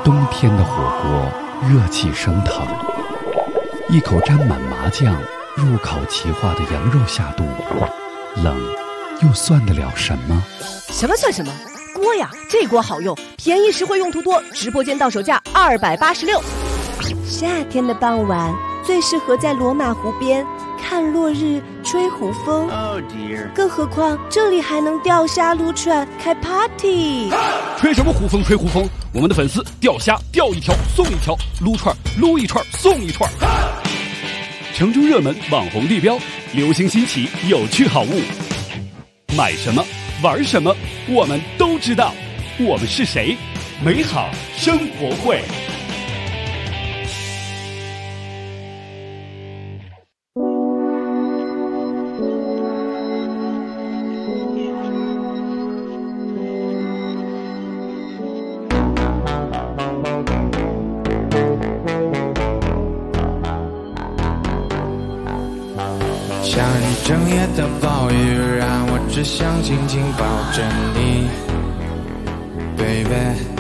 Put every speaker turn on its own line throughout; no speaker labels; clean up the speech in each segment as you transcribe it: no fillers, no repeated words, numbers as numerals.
冬天的火锅热气升腾，一口沾满麻酱入口即化的羊肉下肚，冷又算得了什么？
什么算什么？锅呀，这锅好用，便宜实惠，用途多，直播间到手价286。夏天的傍晚最适合在罗马湖边看落日、吹湖风。
Oh dear！
更何况这里还能钓虾、撸串、开 party。
吹什么湖风？吹湖风！我们的粉丝钓虾钓一条送一条，撸串撸一串送一串。城中热门网红地标，流行新奇有趣好物，买什么玩什么我们都知道。我们是谁？美好生活会。
像一整夜的暴雨，让我只想紧紧抱着你 ，baby。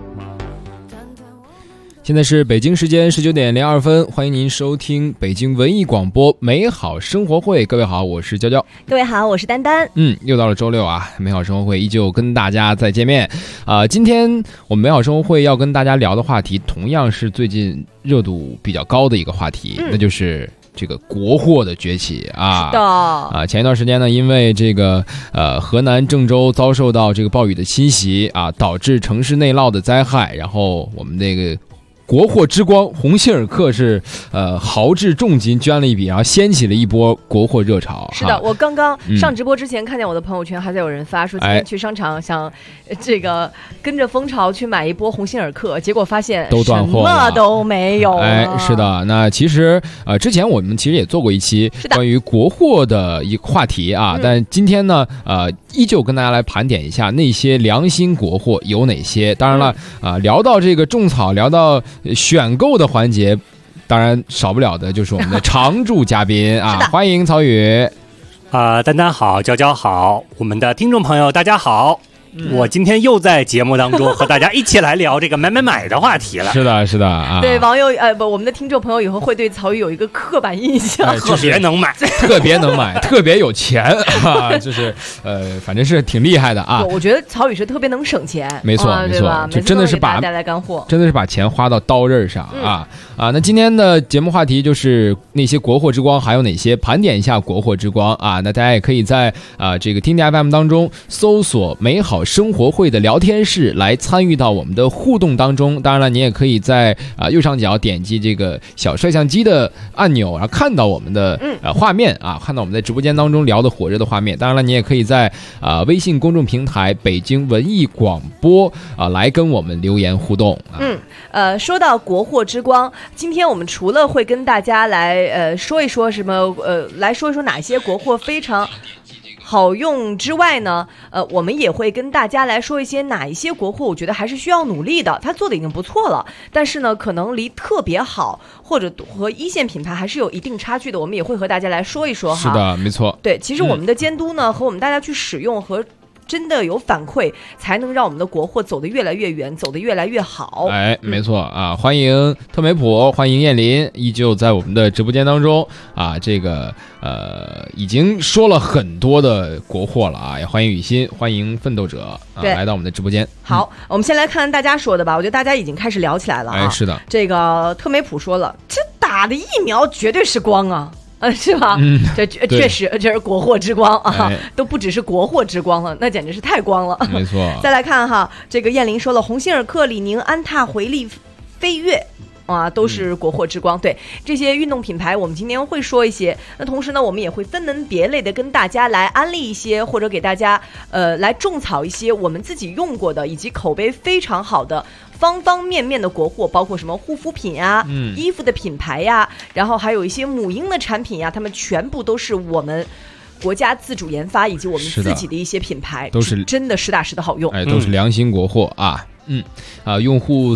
现在是北京时间19点02分，欢迎您收听北京文艺广播美好生活会。各位好，我是娇娇。
各位好，我是丹丹。
又到了周六啊，美好生活会依旧跟大家再见面今天我们美好生活会要跟大家聊的话题，同样是最近热度比较高的一个话题，那就是这个国货的崛起啊。
是的
前一段时间呢，因为这个河南郑州遭受到这个暴雨的侵袭啊，导致城市内涝的灾害，然后我们这个国货之光鸿星尔克是豪掷重金捐了一笔，然后掀起了一波国货热潮。
是的，我刚刚上直播之前看见我的朋友圈还在有人发说今天去商场想这个跟着风潮去买一波鸿星尔克，结果发现
都断货了，
什么都没有了。
是的，那其实之前我们其实也做过一期关于国货的一个话题啊，但今天呢依旧跟大家来盘点一下那些良心国货有哪些。当然了聊到这个种草，聊到选购的环节，当然少不了的就是我们的常驻嘉宾啊，欢迎曹宇。
丹丹好，娇娇好，我们的听众朋友大家好。我今天又在节目当中和大家一起来聊这个买的话题了。
是的，是的啊。
对，网友我们的听众朋友以后会对曹宇有一个刻板印象，
特别能买，
特别能买，特别有钱啊，就是反正是挺厉害的啊。
我觉得曹宇是特别能省钱，
没错没错，就真的是把
带来干货，
真的是把钱花到刀刃上啊。那今天的节目话题就是那些国货之光还有哪些，盘点一下国货之光啊。那大家也可以在这个听听 FM 当中搜索美好生活会的聊天室来参与到我们的互动当中。当然了，你也可以在右上角点击这个小摄像机的按钮，然后看到我们的画面啊，看到我们在直播间当中聊的火热的画面。当然了，你也可以在微信公众平台北京文艺广播来跟我们留言互动
说到国货之光，今天我们除了会跟大家来说一说什么来说一说哪些国货非常好用之外呢，我们也会跟大家来说一些哪一些国货我觉得还是需要努力的，它做的已经不错了，但是呢可能离特别好或者和一线品牌还是有一定差距的，我们也会和大家来说一说哈。
是的，没错。
对，其实我们的监督呢和我们大家去使用和真的有反馈，才能让我们的国货走得越来越远，走得越来越好。
没错啊！欢迎特美普，欢迎燕林，依旧在我们的直播间当中啊。这个已经说了很多的国货了啊，也欢迎雨欣，欢迎奋斗者来到我们的直播间。
好，我们先来看大家说的吧。我觉得大家已经开始聊起来了啊。
是的，
这个特美普说了，这打的疫苗绝对是光啊。是吧？这确实这是国货之光啊，都不只是国货之光了，那简直是太光了。
没错。
再来看哈，这个燕玲说了，鸿星尔克、李宁、安踏、回力、飞跃。都是国货之光。对，这些运动品牌我们今天会说一些，那同时呢我们也会分门别类的跟大家来安利一些，或者给大家来种草一些我们自己用过的以及口碑非常好的方方面面的国货，包括什么护肤品啊、衣服的品牌呀，然后还有一些母婴的产品呀，它们全部都是我们国家自主研发以及我们自己的一些品牌，都是真的实打实的好用，
都是良心国货啊。用户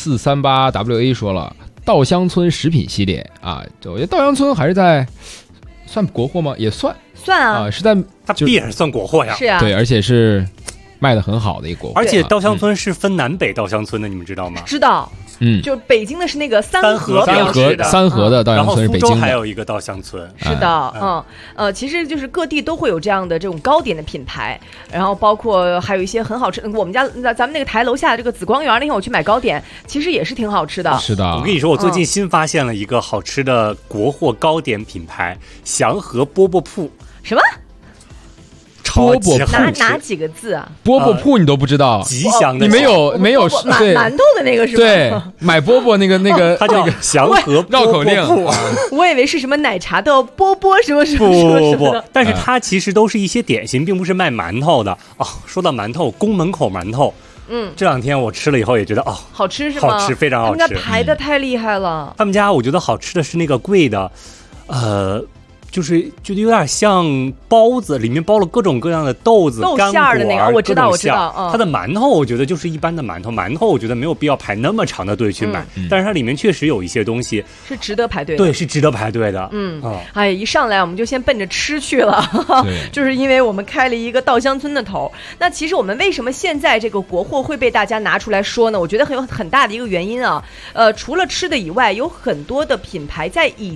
4438WA 说了，稻香村食品系列啊，我觉得稻香村还是在算国货吗？也算
啊，
是在
它必然算国货呀。
是啊，
对，而且是卖的很好的一个国货。
而且稻香村是分南北稻香村的，你们知道吗？
知道。就北京的是那个三河
的稻香村是北京的，
然后福州还有一个稻香村。
是的，其实就是各地都会有这样的这种糕点的品牌，然后包括还有一些很好吃。我们家咱们那个台楼下这个紫光园，那天我去买糕点，其实也是挺好吃的。
是的，
我跟你说，我最近新发现了一个好吃的国货糕点品牌——祥和饽饽铺。
什么？
饽饽铺
哪几个字啊？
饽饽铺你都不知道？
吉祥的
你没有
馒头的那个是吧？
对，买饽饽那个，
它叫祥和
绕口令。
我以为是什么奶茶的饽饽什么什
么不，但是它其实都是一些点心，并不是卖馒头的哦。说到馒头，宫门口馒头，这两天我吃了以后也觉得
好吃是吗？
好吃，非常好吃。
他们家排的太厉害了。
他们家我觉得好吃的是那个贵的，就是觉得有点像包子，里面包了各种各样的豆子、
豆馅儿的那个，我知道。
它的馒头我觉得就是一般的馒头我觉得没有必要排那么长的队去买，但是它里面确实有一些东西
是值得排队的。
对，是值得排队的。
一上来我们就先奔着吃去了，就是因为我们开了一个稻香村的头。那其实我们为什么现在这个国货会被大家拿出来说呢？我觉得很大的一个原因啊，除了吃的以外，有很多的品牌在以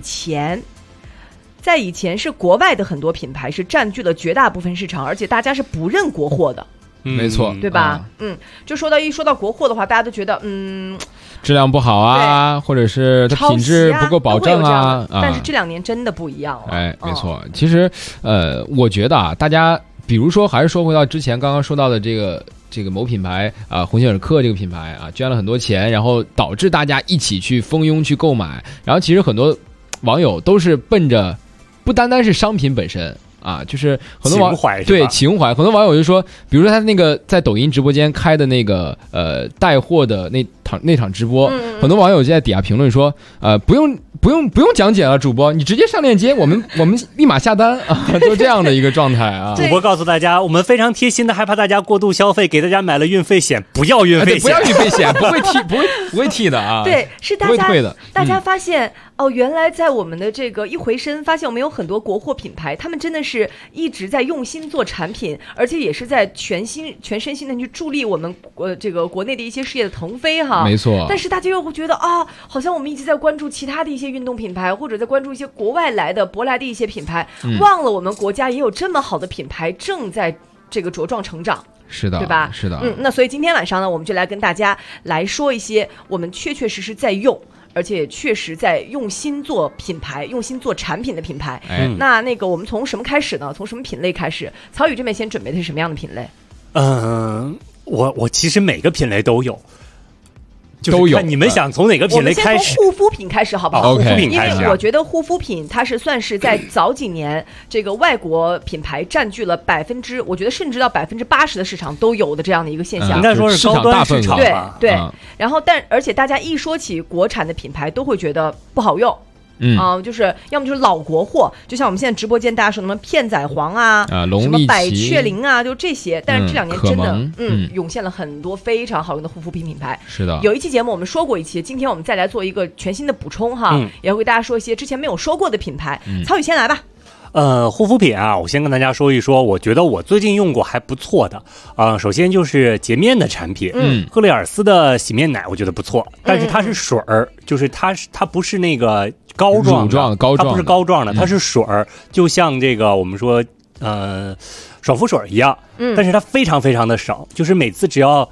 前是国外的很多品牌是占据了绝大部分市场，而且大家是不认国货的。
没错，
对吧？就说到国货的话，大家都觉得
质量不好啊，或者是它品质不够保证啊。
但是这2年真的不一样了。
没错。其实我觉得大家比如说还是说回到之前刚刚说到的这个某品牌鸿星尔克这个品牌捐了很多钱，然后导致大家一起去蜂拥去购买，然后其实很多网友都是奔着不单单是商品本身就是很多情怀，很多网友就说，比如说他那个在抖音直播间开的那个带货的那场直播，很多网友就在底下评论说，不用讲解了，主播你直接上链接，我们立马下单就这样的一个状态啊。
主播告诉大家，我们非常贴心的害怕大家过度消费，给大家买了运费险，不要运费险，
不要运费险，不会替的啊。
对，是大家
不会退的。
大家发现原来在我们的这个一回身，发现我们有很多国货品牌，他们真的是一直在用心做产品，而且也是在全身心的去助力我们这个国内的一些事业的腾飞哈。
没错。
但是大家又会觉得好像我们一直在关注其他的一些运动品牌，或者在关注一些国外来的舶来的一些品牌，忘了我们国家也有这么好的品牌正在这个茁壮成长。
是的，
对吧？
是的。
那所以今天晚上呢，我们就来跟大家来说一些我们确实在用，而且确实在用心做品牌、用心做产品的品牌。那个我们从什么开始呢？从什么品类开始？曹宇这边先准备的是什么样的品类？
我其实每个品类都有。
都有，
你们想从哪个品类开始？
我们先从护肤品开始好不好？
护肤
品开始，
因为我觉得护肤品它是算是在早几年这个外国品牌占据了我觉得甚至到80%的市场都有的这样的一个现象。
应该说是高端市场吧。
对。然后而且大家一说起国产的品牌，都会觉得不好用。就是要么就是老国货，就像我们现在直播间大家说什么片仔癀什么百雀羚就这些。但是这2年真的涌现了很多非常好用的护肤品品牌。
是的，
有一期节目我们说过一期，今天我们再来做一个全新的补充哈，也会给大家说一些之前没有说过的品牌。曹宇先来吧。
护肤品我先跟大家说一说，我觉得我最近用过还不错的首先就是洁面的产品，赫丽尔斯的洗面奶我觉得不错，但是它是水儿，就是它不是那个膏状的，它不是膏状的，它是水儿，就像这个我们说爽肤水一样，但是它非常非常的省，就是每次只要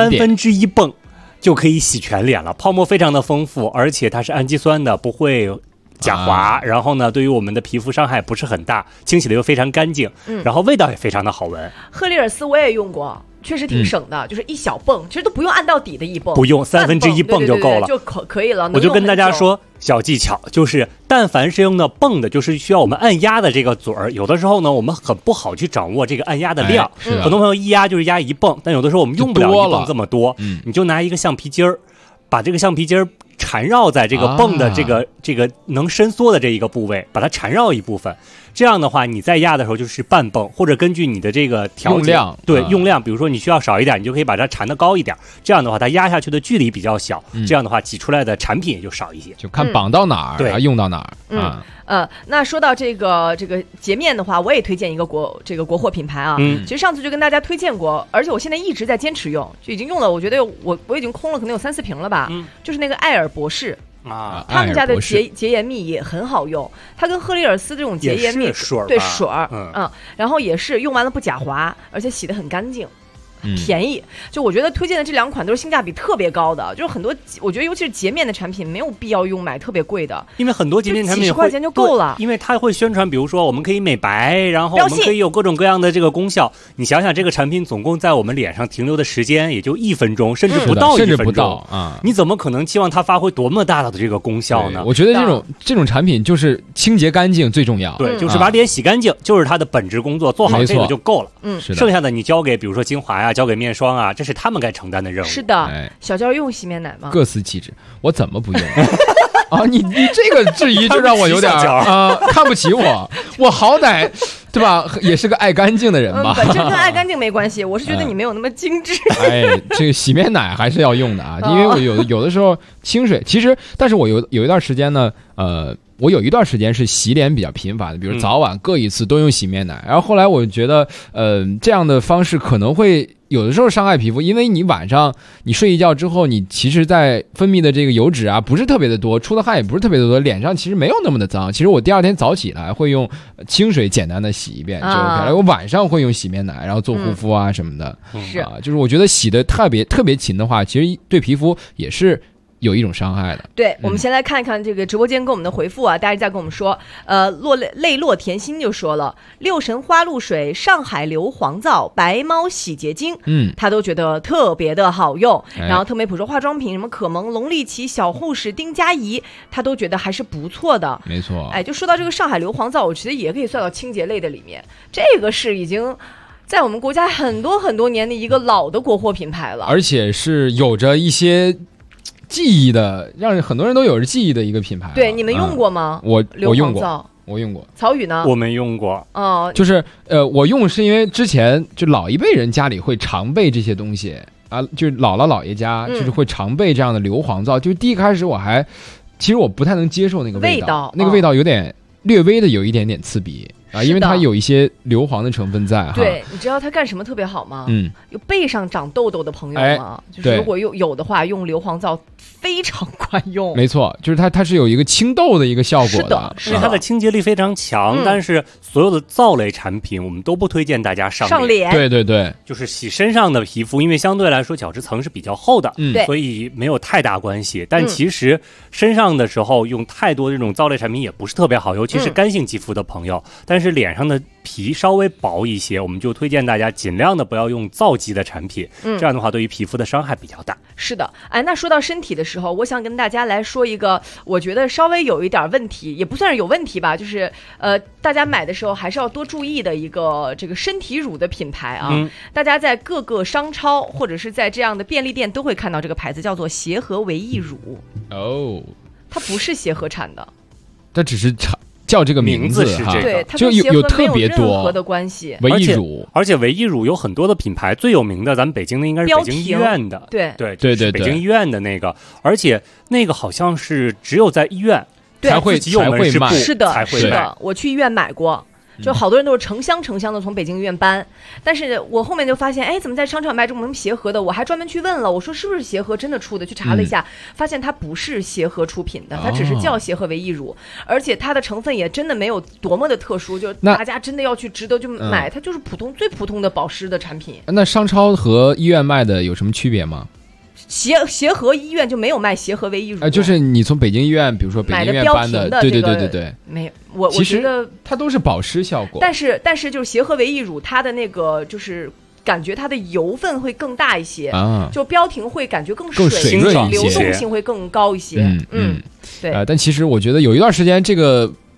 1/3泵就可以洗全脸了，泡沫非常的丰富，而且它是氨基酸的，不会假滑，然后呢，对于我们的皮肤伤害不是很大，清洗的又非常干净，然后味道也非常的好闻。
赫丽尔斯我也用过，确实挺省的，就是一小泵，其实都不用按到底的一泵，
不用1/3泵就够了，
就可以了。
我就跟大家说小技巧，就是但凡是用的泵的，就是需要我们按压的这个嘴儿，有的时候呢，我们很不好去掌握这个按压的量，很多朋友一压就是压1泵，但有的时候我们用不了1泵这么多，你就拿一个橡皮筋儿，把这个橡皮筋儿缠绕在这个泵的这个能伸缩的这一个部位，把它缠绕一部分。这样的话，你在压的时候就是半泵，或者根据你的这个调节
用量，
对用量，比如说你需要少一点，你就可以把它缠得高一点。这样的话，它压下去的距离比较小，这样的话挤出来的产品也就少一些。
就看绑到哪儿，
对，
用到哪儿啊。
那说到这个洁面的话，我也推荐一个国货品牌啊。其实上次就跟大家推荐过，而且我现在一直在坚持用，就已经用了，我觉得我已经空了可能有3-4瓶了吧。就是那个艾尔博士。他们家的洁颜蜜也很好用，它跟赫丽尔斯这种洁颜蜜对水儿，然后也是用完了不假滑，而且洗得很干净。便宜，就我觉得推荐的这2款都是性价比特别高的，就是很多我觉得尤其是洁面的产品没有必要买特别贵的，
因为很多洁面产品
几10块钱就够了，
因为它会宣传，比如说我们可以美白，然后我们可以有各种各样的这个功效。你想想，这个产品总共在我们脸上停留的时间也就1分钟，甚至不到1分钟
啊！
你怎么可能期望它发挥多么大的这个功效呢？
我觉得这种产品就是清洁干净最重要，
对，就是把脸洗干净，就是它的本职工作，做好这个就够了。剩下的你交给比如说精华呀，交给面霜啊。这是他们该承担的任务。
是的，小娇用洗面奶吗？
各司其职，我怎么不用啊？你这个质疑就让我有点看不起我。我好歹对吧，也是个爱干净的人吧。
本身跟爱干净没关系，我是觉得你没有那么精致。
这个洗面奶还是要用的啊，因为我有的时候清水，其实，但是我有一段时间呢，我有一段时间是洗脸比较频繁的，比如早晚各一次都用洗面奶，然后后来我觉得，这样的方式可能会有的时候伤害皮肤，因为你晚上你睡一觉之后，你其实在分泌的这个油脂啊不是特别的多，出的汗也不是特别的多，脸上其实没有那么的脏。其实我第2天早起来会用清水简单的洗一遍就 OK 了，我晚上会用洗面奶，然后做护肤啊什么的。就是我觉得洗的特别勤的话，其实对皮肤也是有一种伤害的。
对，我们先来看看这个直播间给我们的回复啊，大家在跟我们说，泪落甜心就说了，6神花露水、上海硫磺皂、白猫洗洁精，他都觉得特别的好用。然后特美普说化妆品什么可萌、龙丽奇、小护士、丁佳怡，他都觉得还是不错的。
没错，
就说到这个上海硫磺皂，我觉得也可以算到清洁类的里面，这个是已经在我们国家很多很多年的一个老的国货品牌了，
而且是有着一些记忆的，让很多人都有着记忆的一个品牌。
对，你们用过吗？
我用过，
曹宇呢？
我没用过。
就是我用是因为之前就老一辈人家里会常备这些东西啊，就是姥姥姥爷家就是会常备这样的硫磺皂。就是第一开始其实我不太能接受那个味道，那个味道有点略微的有一点点刺鼻。因为它有一些硫磺的成分在哈。
对，你知道它干什么特别好吗？有背上长痘痘的朋友吗？就是如果有的话，用硫磺皂非常管用。
没错，就是它是有一个清痘的一个效果的，
是它的清洁力非常强。但是所有的皂类产品，我们都不推荐大家上脸。
对对对，
就是洗身上的皮肤，因为相对来说角质层是比较厚的，所以没有太大关系。但其实身上的时候用太多这种皂类产品也不是特别好，尤其是干性肌肤的朋友。但是脸上的皮稍微薄一些，我们就推荐大家尽量的不要用皂基的产品，这样的话对于皮肤的伤害比较大。
是的，那说到身体的时候，我想跟大家来说一个我觉得稍微有一点问题，也不算是有问题吧，就是大家买的时候还是要多注意的一个这个身体乳的品牌啊。大家在各个商超或者是在这样的便利店都会看到这个牌子，叫做协和维 E 乳。它不是协和产的，
它只是叫这个名字
是这个，
对，它
就有特别多
任何的关系。
维 E 乳，
而且维 E 乳有很多的品牌，最有名的咱们北京的应该是北京医院的，
对，
北京医院的那个，而且那个好像是只有在医院
才会卖，
是的，我去医院买过。就好多人都是成箱的从北京医院搬，但是我后面就发现，怎么在商场卖这么协和的？我还专门去问了，我说是不是协和真的出的？去查了一下，发现它不是协和出品的，它只是叫协和维 E 乳，而且它的成分也真的没有多么的特殊，就大家真的要去值得去买，它就是最普通的保湿的产品。
那商超和医院卖的有什么区别吗？
协和医院就没有卖协和维 E 乳，
就是你从北京医院，比如说北京医院搬的，对，
没有，我觉得
它都是保湿效果，
但是就是协和维 E 乳，它的那个就是感觉它的油分会更大一些，就标停会感觉更
水润一些，
流动性会更高一些。对。
但其实我觉得有一段时间这个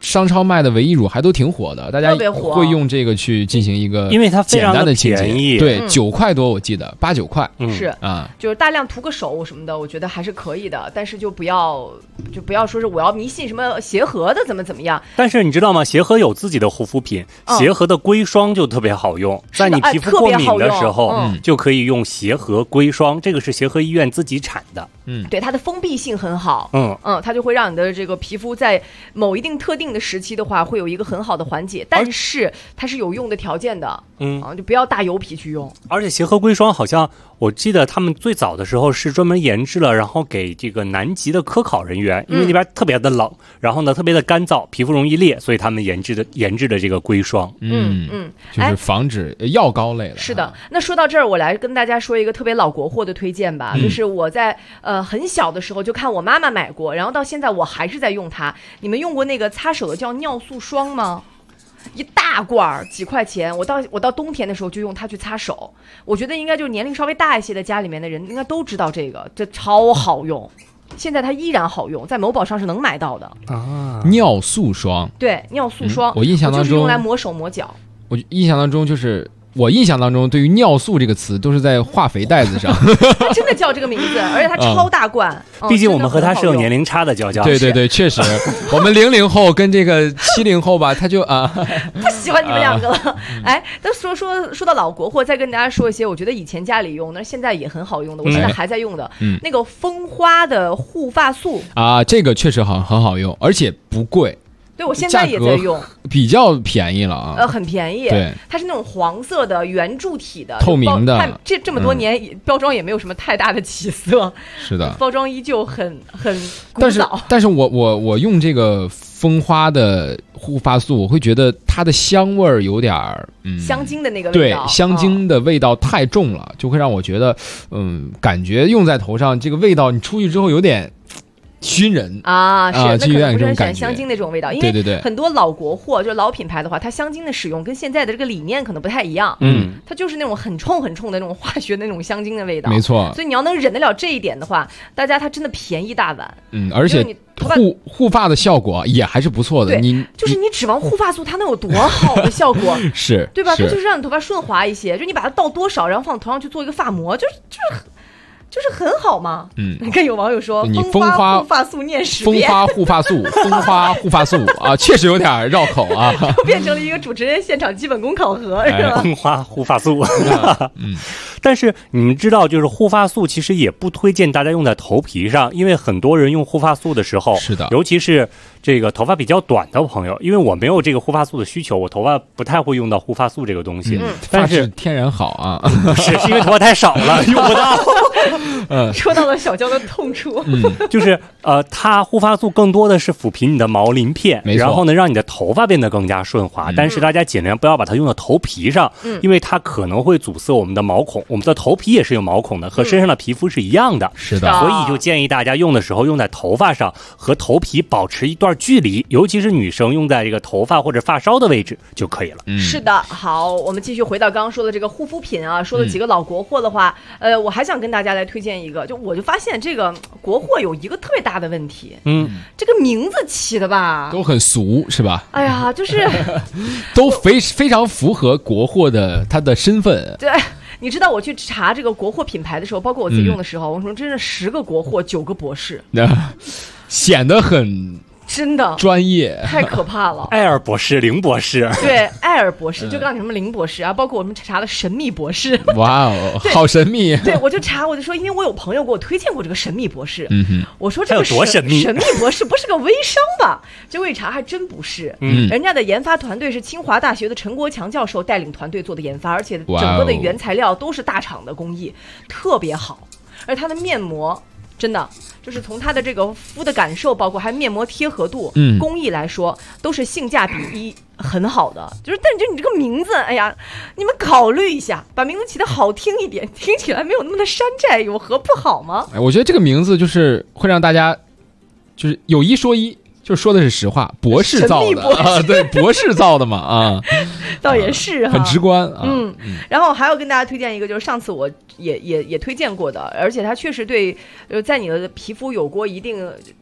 商超卖的维 E 乳还都挺火的，大家
特别火
会用这个去进行一个
因为它非
简
常的
单清洁
便宜，
对，9块多我记得8、9块
是
啊，
就是大量涂个手什么的，我觉得还是可以的，但是就不要说是我要迷信什么协和的怎么样。
但是你知道吗？协和有自己的护肤品，协和的硅霜就特别好用，在你皮肤过敏的时候，就可以用协和硅霜，这个是协和医院自己产的。
对，它的封闭性很好，它就会让你的这个皮肤在某一定特定的时期的话，会有一个很好的缓解，但是它是有用的条件的，就不要大油皮去用。
而且协和硅霜好像我记得他们最早的时候是专门研制了，然后给这个南极的科考人员，因为那边特别的冷，然后呢特别的干燥，皮肤容易裂，所以他们研制的这个硅霜，
就是防止药膏类的。
是的，那说到这儿，我来跟大家说一个特别老国货的推荐吧，就是我在很小的时候就看我妈妈买过，然后到现在我还是在用它。你们用过那个擦手的叫尿素霜吗？一大罐几块钱，我到冬天的时候就用它去擦手。我觉得应该就是年龄稍微大一些的家里面的人应该都知道这个，这超好用。现在它依然好用，在某宝上是能买到的
啊。尿素霜，
对，尿素霜，
我印象当中
就是用来抹手抹脚。
我印象当中，对于尿素这个词都是在化肥袋子上，
它真的叫这个名字，而且它超大罐。
毕竟我们和它是有年龄差的，娇娇。
对对对，确实，我们00后跟这个70后吧，他就
不喜欢你们两个了。哎，但说到老国货，再跟大家说一些，我觉得以前家里用，那现在也很好用的，我现在还在用的，那个蜂花的护发素
啊，这个确实很好用，而且不贵。
对，我现在也在用，
比较便宜了啊。
很便宜。
对，
它是那种黄色的圆柱体的，
透明的。
这么多年，标装也没有什么太大的起色。
是的，
包装依旧很古早。
但是我用这个蜂花的护发素，我会觉得它的香味儿有点
香精的那个味道。
对，香精的味道太重了，就会让我觉得感觉用在头上这个味道，你出去之后有点熏人
啊，是，那可能不是很喜欢
感
香精那种味道，因
为
很多老国货就是老品牌的话，它香精的使用跟现在的这个理念可能不太一样，它就是那种很冲的那种化学的那种香精的味道，
没错。
所以你要能忍得了这一点的话，大家它真的便宜大碗，
而且护发的效果也还是不错的。
就是你指望护发素它能有多好的效果，
是，
对吧？它就是让你头发顺滑一些，就你把它倒多少，然后放头上去做一个发膜，就是很好嘛。你看有网友说，蜂花护发素念10遍，
蜂花护发素啊，确实有点绕口啊，
就变成了一个主持人现场基本功考核，是吧？
蜂花护发素，但是你们知道，就是护发素其实也不推荐大家用在头皮上，因为很多人用护发素的时候，
是的，
尤其是这个头发比较短的朋友，因为我没有这个护发素的需求，我头发不太会用到护发素这个东西，但是
天然好啊，
是因为头发太少了，用不到。
说到了小娇的痛处，
就是它护发素更多的是抚平你的毛鳞片，然后呢让你的头发变得更加顺滑，但是大家尽量不要把它用到头皮上，因为它可能会阻塞我们的毛孔，我们的头皮也是有毛孔的，和身上的皮肤是一样的，
是的，
所以就建议大家用的时候用在头发上，和头皮保持一段距离，尤其是女生用在这个头发或者发梢的位置就可以了。
是的，好，我们继续回到刚刚说的这个护肤品啊，说了几个老国货的话，我还想跟大家来推荐一个，我就发现这个国货有一个特别大的问题，这个名字起的吧
都很俗，是吧？
哎呀，就是
都非常符合国货的它的身份。
对，你知道我去查这个国货品牌的时候，包括我自己用的时候，我说真是10个国货9个博士，
显得很
真的
专业，
太可怕了。
艾尔博士、林博士，
对，艾尔博士就刚才什么林博士啊，包括我们查的神秘博士。
哇哦，好神秘！
对，我就说，因为我有朋友给我推荐过这个神秘博士，我说这个
多神秘
博士不是个微商吧？结果一查还真不是，人家的研发团队是清华大学的陈国强教授带领团队做的研发，而且整个的原材料都是大厂的工艺，特别好，而它的面膜。真的就是从它的这个敷的感受，包括还面膜贴合度、工艺来说，都是性价比很好的。但是你这个名字，哎呀，你们考虑一下，把名字起得好听一点，听起来没有那么的山寨，有何不好吗？
我觉得这个名字就是会让大家就是有一说一。就说的是实话，博士造的啊，对，博士造的嘛啊，
倒也是哈，
很直观啊。
然后还要跟大家推荐一个，就是上次我也推荐过的，而且它确实对在你的皮肤有过一定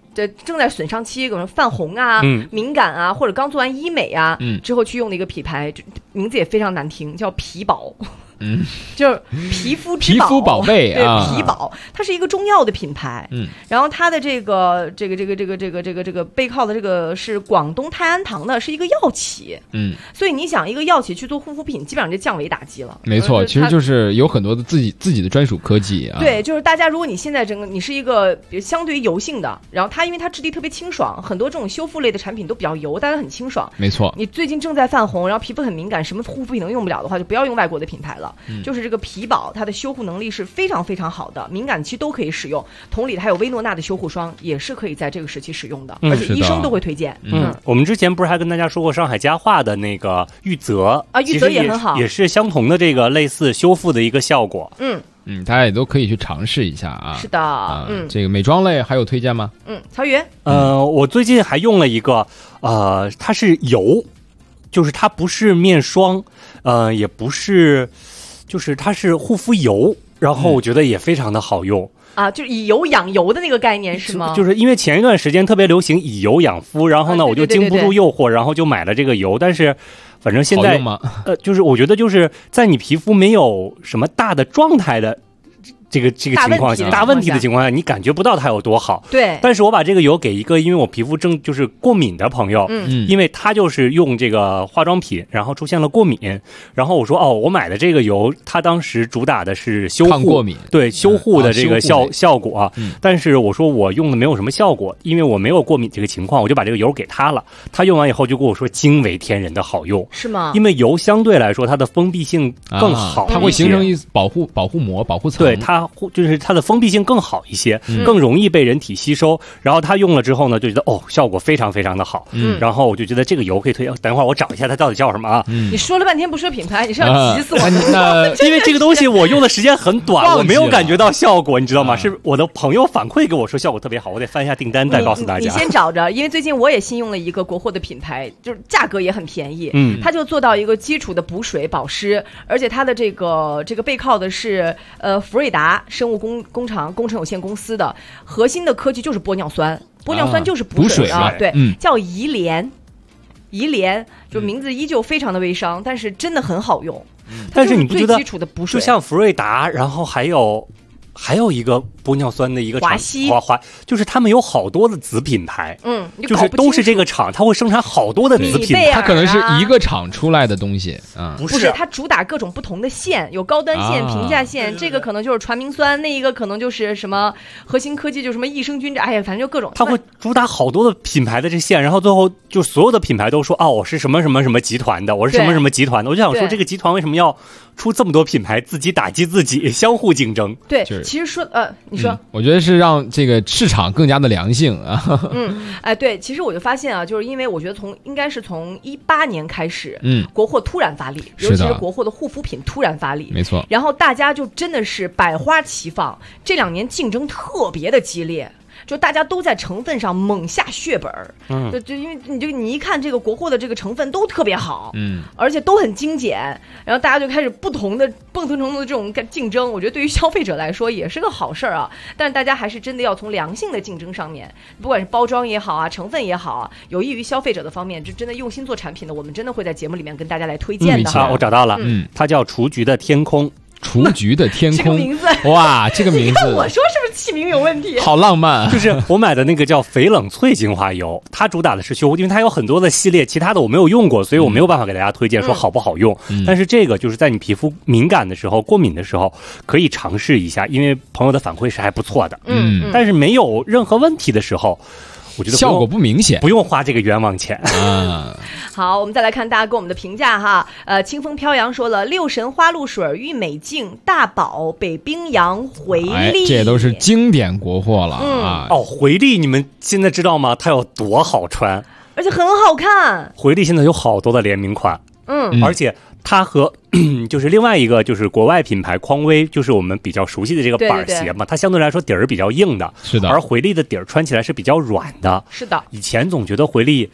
正在损伤期，可能泛红啊、敏感啊，或者刚做完医美啊，之后去用的一个品牌，名字也非常难听，叫皮宝。就是皮肤
宝贝啊，
对，皮宝，它是一个中药的品牌，然后它的这个背靠的这个是广东泰安堂的，是一个药企，所以你想一个药企去做护肤品，基本上就降维打击了。
没错，其实就是有很多的自己的专属科技啊。
对，就是大家如果你现在你是一个相对于油性的，然后它因为它质地特别清爽，很多这种修复类的产品都比较油，但是很清爽。
没错，
你最近正在泛红，然后皮肤很敏感，什么护肤品都用不了的话，就不要用外国的品牌了。就是这个皮宝，它的修护能力是非常非常好的，敏感期都可以使用。同理，还有薇诺娜的修护霜也是可以在这个时期使用的，而且医生都会推荐。
我们之前不是还跟大家说过上海佳话的那个玉泽
啊，玉泽也很好，
也是相同的这个类似修复的一个效果。
大家也都可以去尝试一下啊。
是的，
这个美妆类还有推荐吗？
曹宇，
我最近还用了一个，它是油，就是它不是面霜，也不是。就是它是护肤油，然后我觉得也非常的好用
啊，就是以油养油的那个概念是吗？
就是因为前一段时间特别流行以油养肤，然后呢我就经不住诱惑，然后就买了这个油，但是反正现在就是我觉得就是在你皮肤没有什么大的状态的这个情况下，大问题的情况下，你感觉不到它有多好。
对。
但是我把这个油给一个因为我皮肤就是过敏的朋友，因为他就是用这个化妆品，然后出现了过敏，然后我说我买的这个油，它当时主打的是修护
抗过敏，
对修护的这个效果，但是我说我用的没有什么效果，因为我没有过敏这个情况，我就把这个油给他了。他用完以后就跟我说惊为天人的好用，
是吗？
因为油相对来说它的封闭性更好，
它会形成一保护膜、保护层，
对就是它的封闭性更好一些，更容易被人体吸收。然后他用了之后呢，就觉得效果非常非常的好。然后我就觉得这个油可以推荐。等一会儿我找一下它到底叫什么啊？
你说了半天不说品牌，你是要急死我？
因为这个东西我用的时间很短，我没有感觉到效果，你知道吗？是我的朋友反馈给我说效果特别好，我得翻一下订单再告诉大家。
你先找着，因为最近我也新用了一个国货的品牌，就是价格也很便宜，它就做到一个基础的补水保湿，而且它的这个背靠的是福瑞达生物工程有限公司的核心的科技就是玻尿酸就是补水啊，对，叫怡莲，就名字依旧非常的微商，但是真的很好用。
但是你不觉得
基础的补水，
就像福瑞达，然后还有一个玻尿酸的一个
华西，
就是他们有好多的子品牌，
就是
都是这个厂，它会生产好多的子品牌，
它可能是一个厂出来的东西啊，
不是它主打各种不同的线，有高端线、平价线，这个可能就是传明酸，那一个可能就是什么核心科技，就什么益生菌，哎呀，反正就各种，
它会主打好多的品牌的这线，然后最后就所有的品牌都说我是什么什么什么集团的，我是什么什么集团的，我就想说这个集团为什么要出这么多品牌，自己打击自己，相互竞争？
对，其实说你说，
我觉得是让这个市场更加的良性啊。
对，其实我就发现就是因为我觉得应该是从18年开始，国货突然发力，尤其是国货的护肤品突然发力，
没错。
然后大家就真的是百花齐放，这2年竞争特别的激烈。就大家都在成分上猛下血本儿，就因为你一看这个国货的这个成分都特别好，而且都很精简，然后大家就开始不同程度的这种竞争，我觉得对于消费者来说也是个好事儿啊。但是大家还是真的要从良性的竞争上面，不管是包装也好啊，成分也好啊，有益于消费者的方面，就真的用心做产品的，我们真的会在节目里面跟大家来推荐的。
我找到了，它叫雏菊的天空。
雏菊的天空，
这个名字
哇，这个名字，
你看我说是不是起名有问题？
好浪漫。
就是我买的那个叫翡冷翠精华油，它主打的是修护，因为它有很多的系列，其他的我没有用过，所以我没有办法给大家推荐说好不好用。但是这个就是在你皮肤敏感的时候、过敏的时候可以尝试一下，因为朋友的反馈是还不错的。但是没有任何问题的时候，我觉得
效果不明显，
不用花这个冤枉钱。
好，我们再来看大家给我们的评价哈。清风飘扬说了，六神花露水、郁美净、大宝、北冰洋、回力，
这也都是经典国货了啊。
回力你们现在知道吗？它有多好穿，
而且很好看。
回力现在有好多的联名款，而且它和就是另外一个就是国外品牌匡威，就是我们比较熟悉的这个板鞋嘛，它相对来说底儿比较硬的，
是的。
而回力的底儿穿起来是比较软的，
是的。
以前总觉得回力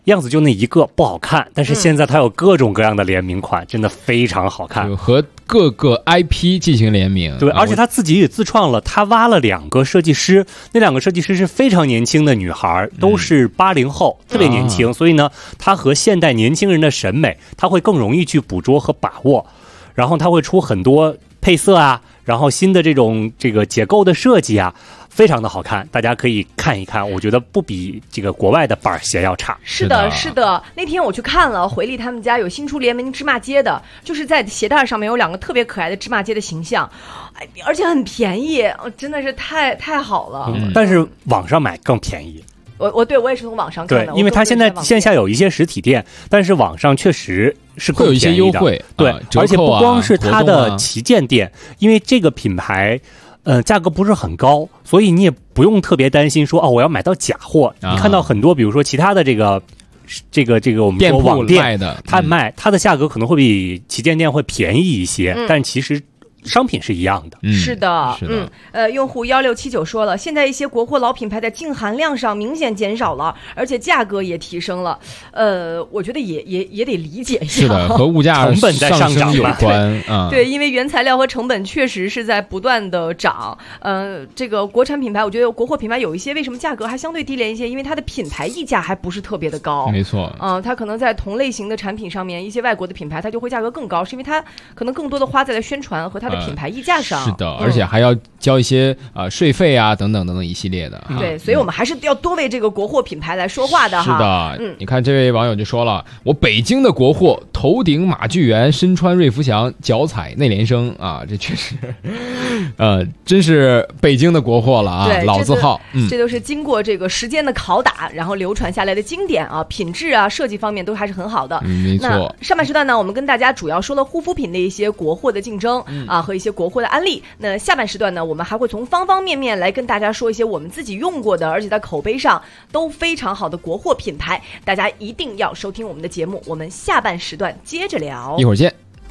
样子就那一个不好看，但是现在它有各种各样的联名款，真的非常好看，
和各个 IP 进行联名。
对，而且他自己也自创了，他挖了2个设计师，那2个设计师是非常年轻的女孩，都是80后，特别年轻，所以呢，他和现代年轻人的审美，他会更容易去捕捉和把握，然后他会出很多配色啊，然后新的这个结构的设计啊，非常的好看，大家可以看一看，我觉得不比这个国外的板鞋要差。
是的，是的。那天我去看了回力他们家有新出联名芝麻街的，就是在鞋带上面有2个特别可爱的芝麻街的形象，而且很便宜，真的是太好了。
但是网上买更便宜。
我也是从网上看的，
对，因为它现在线下有一些实体店，但是网上确实是更便宜的，
会有一些优惠，
对，而且不光是它的旗舰店，因为这个品牌。价格不是很高，所以你也不用特别担心说我要买到假货。你看到很多，比如说其他的这个我们说网店的，它的价格可能会比旗舰店会便宜一些，但其实商品是一样的。
是的，用户1679说了，现在一些国货老品牌在净含量上明显减少了，而且价格也提升了。我觉得也得理解一下，
是的，和物价
成本在上涨
有关。
对，因为原材料和成本确实是在不断的涨。这个国产品牌，我觉得国货品牌有一些为什么价格还相对低廉一些，因为它的品牌溢价还不是特别的高。
没错，
它可能在同类型的产品上面，一些外国的品牌它就会价格更高，是因为它可能更多的花在了宣传和它的品牌溢价上。
是的，而且还要交一些税费啊等等一系列的。
对，所以我们还是要多为这个国货品牌来说话的哈。
是的，你看这位网友就说了，我北京的国货，头顶马具圆，身穿瑞福祥，脚踩内联升啊，这确实，真是北京的国货了啊，老字号。
这都是经过这个时间的拷打，然后流传下来的经典啊，品质啊，设计方面都还是很好的。
没错。
那上半时段呢，我们跟大家主要说了护肤品的一些国货的竞争和一些国货的案例。那下半时段呢，我们还会从方方面面来跟大家说一些我们自己用过的，而且在口碑上都非常好的国货品牌，大家一定要收听我们的节目。我们下半时段接着聊，
一会儿见。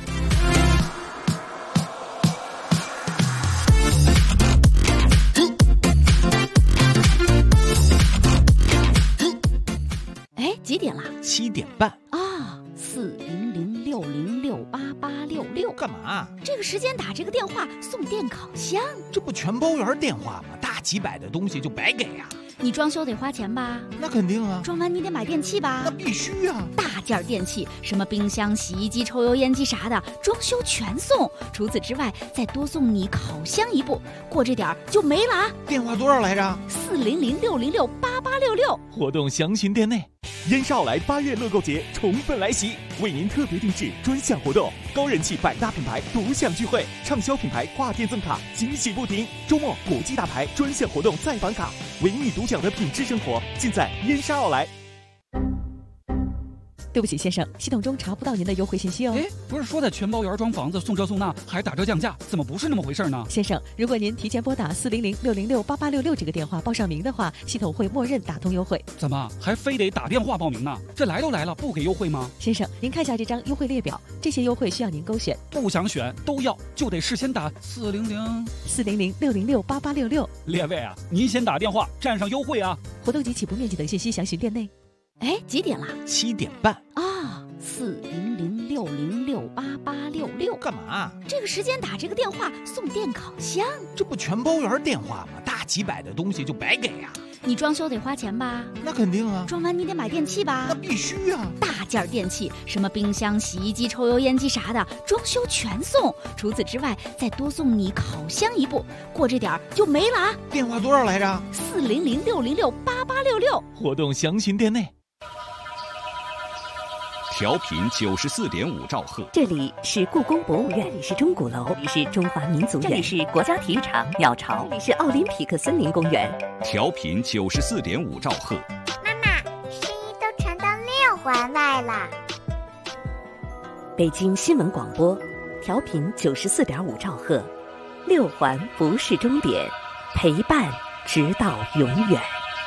几点了
？7点半
啊！40060688866，
干嘛？
这个时间打这个电话送电烤箱，
这不全包圆电话吗？大几百的东西就白给啊！
你装修得花钱吧？
那肯定啊！
装完你得买电器吧？
那必须啊！
大件电器，什么冰箱、洗衣机、抽油烟机啥的，装修全送。除此之外，再多送你烤箱一部，过这点就没了啊！
电话多少来着
？40060688866，
活动详询店内。燕少来8月乐购节宠粉来袭，为您特别定制专项活动，高人气百大品牌独享聚会，畅销品牌跨店赠卡，惊喜不停。周末国际大牌专项活动再返卡，唯你独享的品质生活，尽在燕莎奥莱。
对不起，先生，系统中查不到您的优惠信息哦。
不是说在全包圆装房子送这送那还打折降价，怎么不是那么回事呢？
先生，如果您提前拨打40060688866这个电话报上名的话，系统会默认打通优惠。
怎么还非得打电话报名呢？这来都来了，不给优惠吗？
先生，您看一下这张优惠列表，这些优惠需要您勾选。
不想选都要，就得事先打
40060688866。
列位啊，您先打电话占上优惠啊！
活动及起步面积等信息详询店内。
几点了
？7点半
啊！40060688866，
干嘛？
这个时间打这个电话送电烤箱，
这不全包圆电话吗？大几百的东西就白给啊！
你装修得花钱吧？
那肯定啊！
装完你得买电器吧？
那必须啊！
大件电器，什么冰箱、洗衣机、抽油烟机啥的，装修全送。除此之外，再多送你烤箱一部，过这点就没了啊！
电话多少来着
？40060688866，
活动详询店内。
调频94.5兆赫，
这里是故宫博物院，这里是钟鼓楼，这里是中华民族院，这里是国家体育场鸟巢，这里是奥林匹克森林公园。
调频94.5兆赫。
妈妈，声音都传到6环外了。
北京新闻广播，调频94.5兆赫，6环不是终点，陪伴直到永远。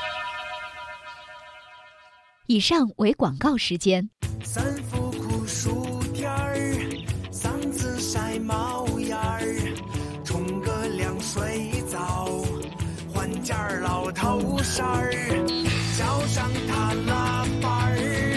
以上为广告时间。
三伏酷暑天儿，嗓子晒冒烟儿，冲个凉水澡，换件老头衫儿，叫上他拉板儿。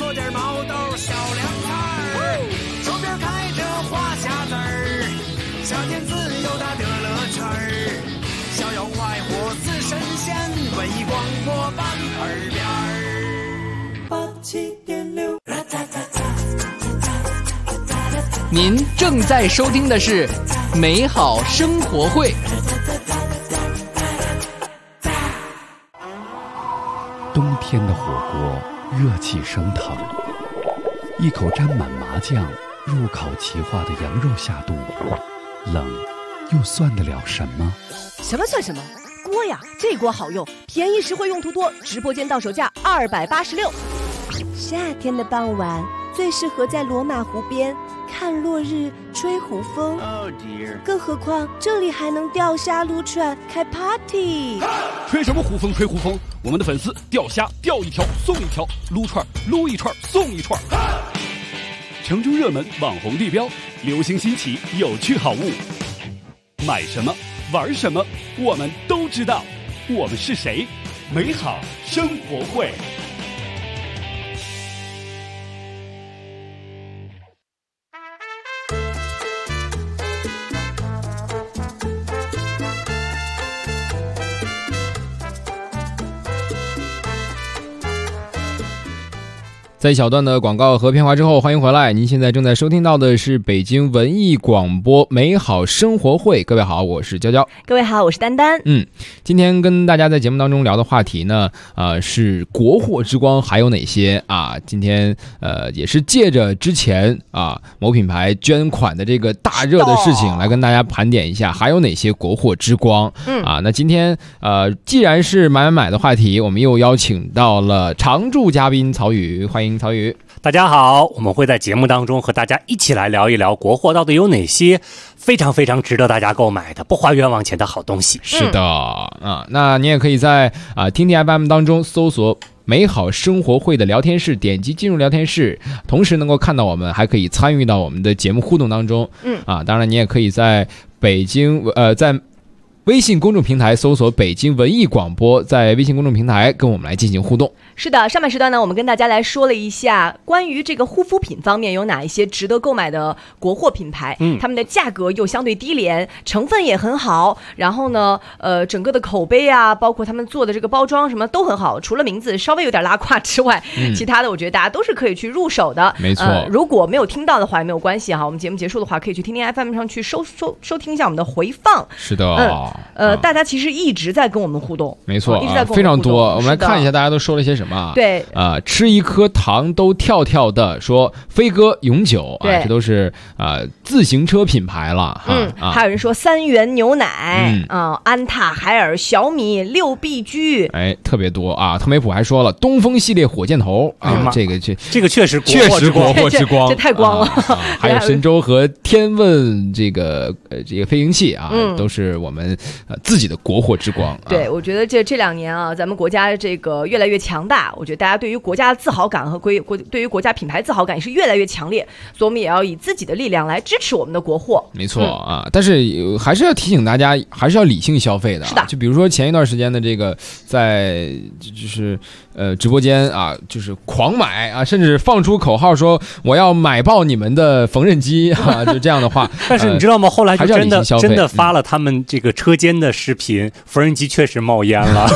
有点毛豆小凉菜儿，手边开着花匣子儿，夏天自由它的乐趣儿，逍遥快活似神仙，文艺广播伴耳边儿87.6。
您正在收听的是美好生活会。
冬天的火锅热气升腾，一口沾满麻酱入口即化的羊肉下肚，冷又算得了什么？
什么算什么？锅呀，这锅好用，便宜实惠，用途多，直播间到手价286。
夏天的傍晚最适合在罗马湖边看落日、吹湖风。更何况这里还能钓虾、撸串、开 party。
吹什么湖风？吹湖风！我们的粉丝钓虾钓一条送一条，撸串撸一串送一串。城中热门网红地标，流行新奇有趣好物，买什么玩什么我们都知道。我们是谁？美好生活会。
在一小段的广告和片花之后，欢迎回来。您现在正在收听到的是北京文艺广播美好生活会。各位好，我是娇娇。
各位好，我是丹丹。
今天跟大家在节目当中聊的话题呢，是国货之光还有哪些啊？今天也是借着之前某品牌捐款的这个大热的事情，来跟大家盘点一下还有哪些国货之光。那今天既然是买买买的话题，我们又邀请到了常驻嘉宾曹宇，欢迎曹宇。
大家好，我们会在节目当中和大家一起来聊一聊国货到底有哪些非常非常值得大家购买的不花冤枉钱的好东西。
是的那你也可以在听听 FM 当中搜索美好生活会的聊天室，点击进入聊天室，同时能够看到我们，还可以参与到我们的节目互动当中。当然你也可以在北京在微信公众平台搜索北京文艺广播，在微信公众平台跟我们来进行互动。
是的，上半时段呢，我们跟大家来说了一下关于这个护肤品方面有哪一些值得购买的国货品牌，他们的价格又相对低廉，成分也很好，然后呢整个的口碑啊，包括他们做的这个包装什么都很好，除了名字稍微有点拉胯之外，其他的我觉得大家都是可以去入手的。
没错，
如果没有听到的话也没有关系哈，我们节目结束的话可以去听听 FM 上去收听一下我们的回放。
是的，
大家其实一直在跟我们互动，
没错，
一直在跟我们互动，
非常多。我们来看一下大家都说了些什么。
对，
吃一颗糖都跳跳的，说飞哥永久这都是自行车品牌了
还有人说3元牛奶安踏、海尔、小米、6B 居，
特别多特美普还说了东风系列火箭头这个
确实
国货之光，
这太光了。
还有神舟和天问这个飞行器都是我们自己的国货之光。
对，我觉得这2年咱们国家这个越来越强大，我觉得大家对于国家的自豪感和对于国家品牌自豪感也是越来越强烈，所以我们也要以自己的力量来支持我们的国货。
没错但是还是要提醒大家，还是要理性消费的。
是的，
就比如说前一段时间的这个在就是直播间就是狂买甚至放出口号说我要买爆你们的缝纫机就这样的话。
但是你知道吗？后来就真的发了他们这个车间的视频，缝纫机确实冒烟了。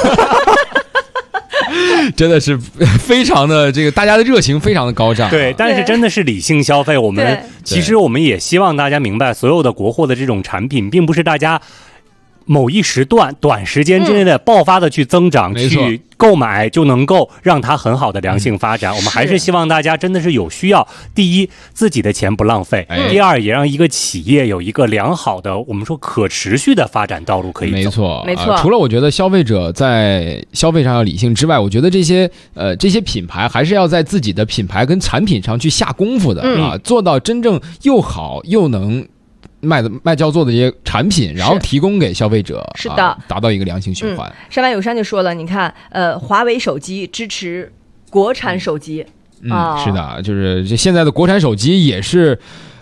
真的是非常的这个大家的热情非常的高涨。
对，但是真的是理性消费。其实我们也希望大家明白，所有的国货的这种产品并不是大家某一时段短时间之内的爆发的去增长去购买就能够让它很好的良性发展。我们还是希望大家真的是有需要，第一自己的钱不浪费，第二也让一个企业有一个良好的我们说可持续的发展道路可以走。
没错除了我觉得消费者在消费上要理性之外，我觉得这些品牌还是要在自己的品牌跟产品上去下功夫的做到真正又好又能卖叫做的这些产品，然后提供给消费者，
是的，
达到一个良性循环。
山外有山就说了，你看，华为手机支持国产手机
是的，就是这现在的国产手机也是。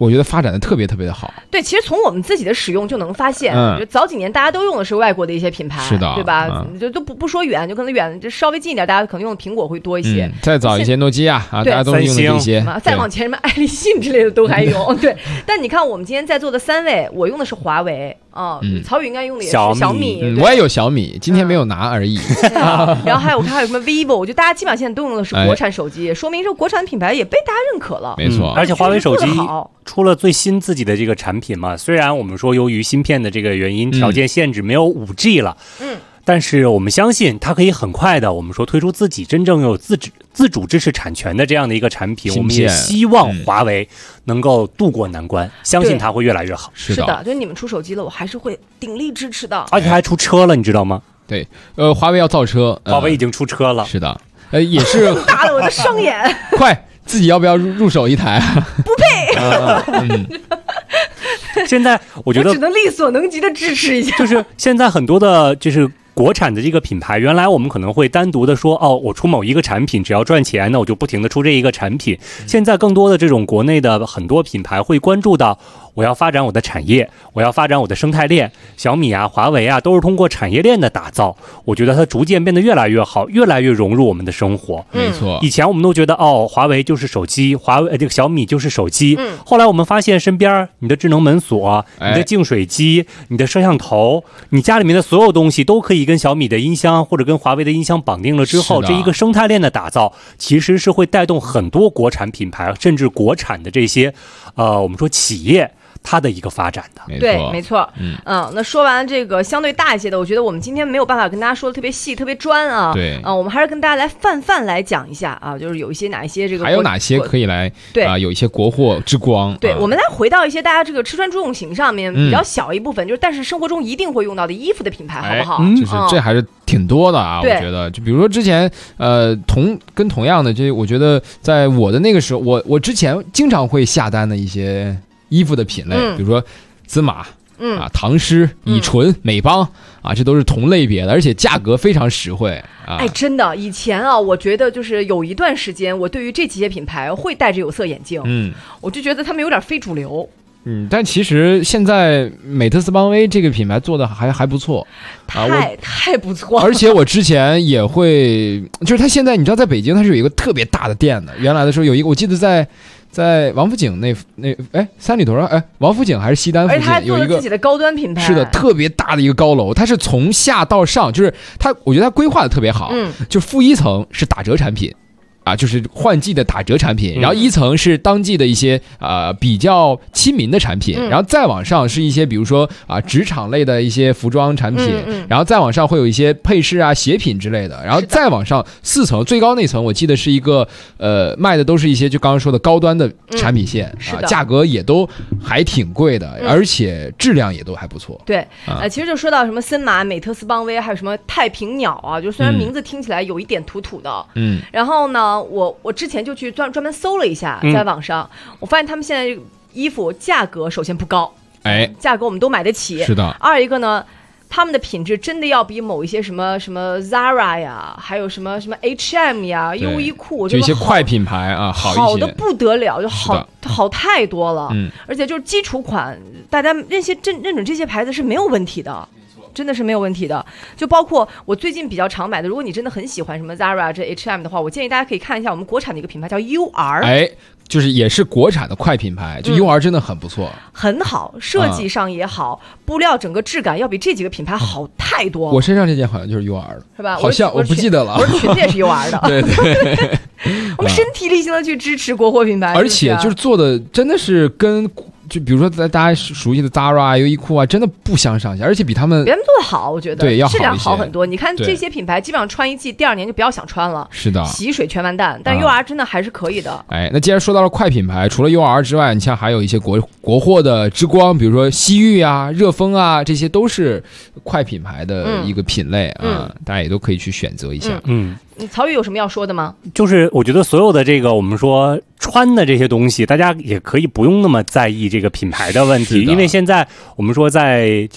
我觉得发展的特别特别的好。
对，其实从我们自己的使用就能发现，早几年大家都用的是外国的一些品牌，
是的，
对吧？就都不说远，就可能远就稍微近一点，大家可能用的苹果会多一些。
再早一些诺基亚啊，大家都用的这些。
再往前什么爱立信之类的都还用。对，但你看我们今天在座的3位，我用的是华为。曹宇应该用的也是小米，
我也有小米，今天没有拿而已。
然后还有我看还有什么 vivo， 我觉得大家基本上现在都用的是国产手机，说明这国产品牌也被大家认可了。
没错，
而且华为手机出了最新自己的这个产品嘛，虽然我们说由于芯片的这个原因，条件限制没有5G 了，但是我们相信它可以很快的，我们说推出自己真正有自主知识产权的这样的一个产品。我们也希望华为能够渡过难关，相信它会越来越好。
是的，就是你们出手机了，我还是会鼎力支持的。
而且还出车了，你知道吗？
对，华为要造车，
华为已经出车了。
是的，也是
打了我的双眼。
快，自己要不要入手一台？
不配。
现在我觉得
我只能力所能及的支持一下。
就是现在很多的，就是国产的这个品牌，原来我们可能会单独的说，我出某一个产品，只要赚钱，那我就不停的出这一个产品。现在更多的这种国内的很多品牌会关注到，我要发展我的产业，我要发展我的生态链。小米啊、华为啊，都是通过产业链的打造，我觉得它逐渐变得越来越好，越来越融入我们的生活。
没错，
以前我们都觉得华为就是手机，这个小米就是手机。后来我们发现身边你的智能门锁、你的净水机、你的摄像头，你家里面的所有东西都可以跟小米的音箱或者跟华为的音箱绑定了之后，这一个生态链的打造，其实是会带动很多国产品牌，甚至国产的这些我们说企业。它的一个发展的，
对，没错。那说完这个相对大一些的，我觉得我们今天没有办法跟大家说的特别细、特别专啊。
对，
我们还是跟大家来泛来讲一下啊，就是有一些哪一些这个
还有哪些可以来
对
有一些国货之光。
对，我们来回到一些大家这个吃穿住用行上面比较小一部分，就是但是生活中一定会用到的衣服的品牌，好不好？
就是这还是挺多的啊，我觉得。就比如说之前同样的，这我觉得在我的那个时候，我之前经常会下单的一些衣服的品类，比如说滋马、唐诗、以纯、美邦啊，这都是同类别的，而且价格非常实惠啊。
真的，以前我觉得就是有一段时间，我对于这几些品牌会戴着有色眼镜，我就觉得他们有点非主流。
但其实现在美特斯邦威这个品牌做的还不错，
太不错了。
而且我之前也会，就是他现在你知道，在北京它是有一个特别大的店的，原来的时候有一个，我记得在王府井三里屯王府井还是西单附近有一个
自己的高端品牌，
是的，特别大的一个高楼，它是从下到上，就是我觉得它规划的特别好，就负一层是打折产品。就是换季的打折产品，然后一层是当季的一些比较亲民的产品，然后再往上是一些比如说职场类的一些服装产品，然后再往上会有一些配饰啊、鞋品之类的，然后再往上4层，最高那层我记得是一个卖的都是一些就刚刚说的高端的产品线，价格也都还挺贵的，而且质量也都还不错。
对，其实就说到什么森马、美特斯邦威，还有什么太平鸟啊，就虽然名字听起来有一点土土的，然后呢。我之前就去专门搜了一下，在网上，我发现他们现在这个衣服价格首先不高，价格我们都买得起。
是的。
二一个呢，他们的品质真的要比某一些什么 Zara 呀，还有什么 H&M 呀、优衣库，
就一些快品牌好一些，
好的不得了，就好太多了。而且就是基础款，大家认准这些牌子是没有问题的。真的是没有问题的，就包括我最近比较常买的，如果你真的很喜欢什么 Zara 这 H&M 的话，我建议大家可以看一下我们国产的一个品牌叫 UR，
就是也是国产的快品牌，就 UR 真的很不错，
很好，设计上也好，布料整个质感要比这几个品牌好太多了。
我身上这件好像就是 UR 的，
是吧？
好像我不记得了，
我的裙子也是 UR 的。
对，
我们身体力行的去支持国货品牌，
而且就是做的真的是跟。就比如说在大家熟悉的 Zara、优衣库啊，真的不相上下，而且比他们
做的好，我觉得
对，
质量好很多。你看这些品牌，基本上穿一季，第2年就不要想穿了，
是的，
洗水全完蛋。但 UR 真的还是可以的。
那既然说到了快品牌，除了 UR 之外，你像还有一些国货的之光，比如说西域啊、热风啊，这些都是快品牌的一个品类大家也都可以去选择一下。
曹宇有什么要说的吗？
就是我觉得所有的这个我们说穿的这些东西，大家也可以不用那么在意这个品牌的问题，因为现在我们说在这个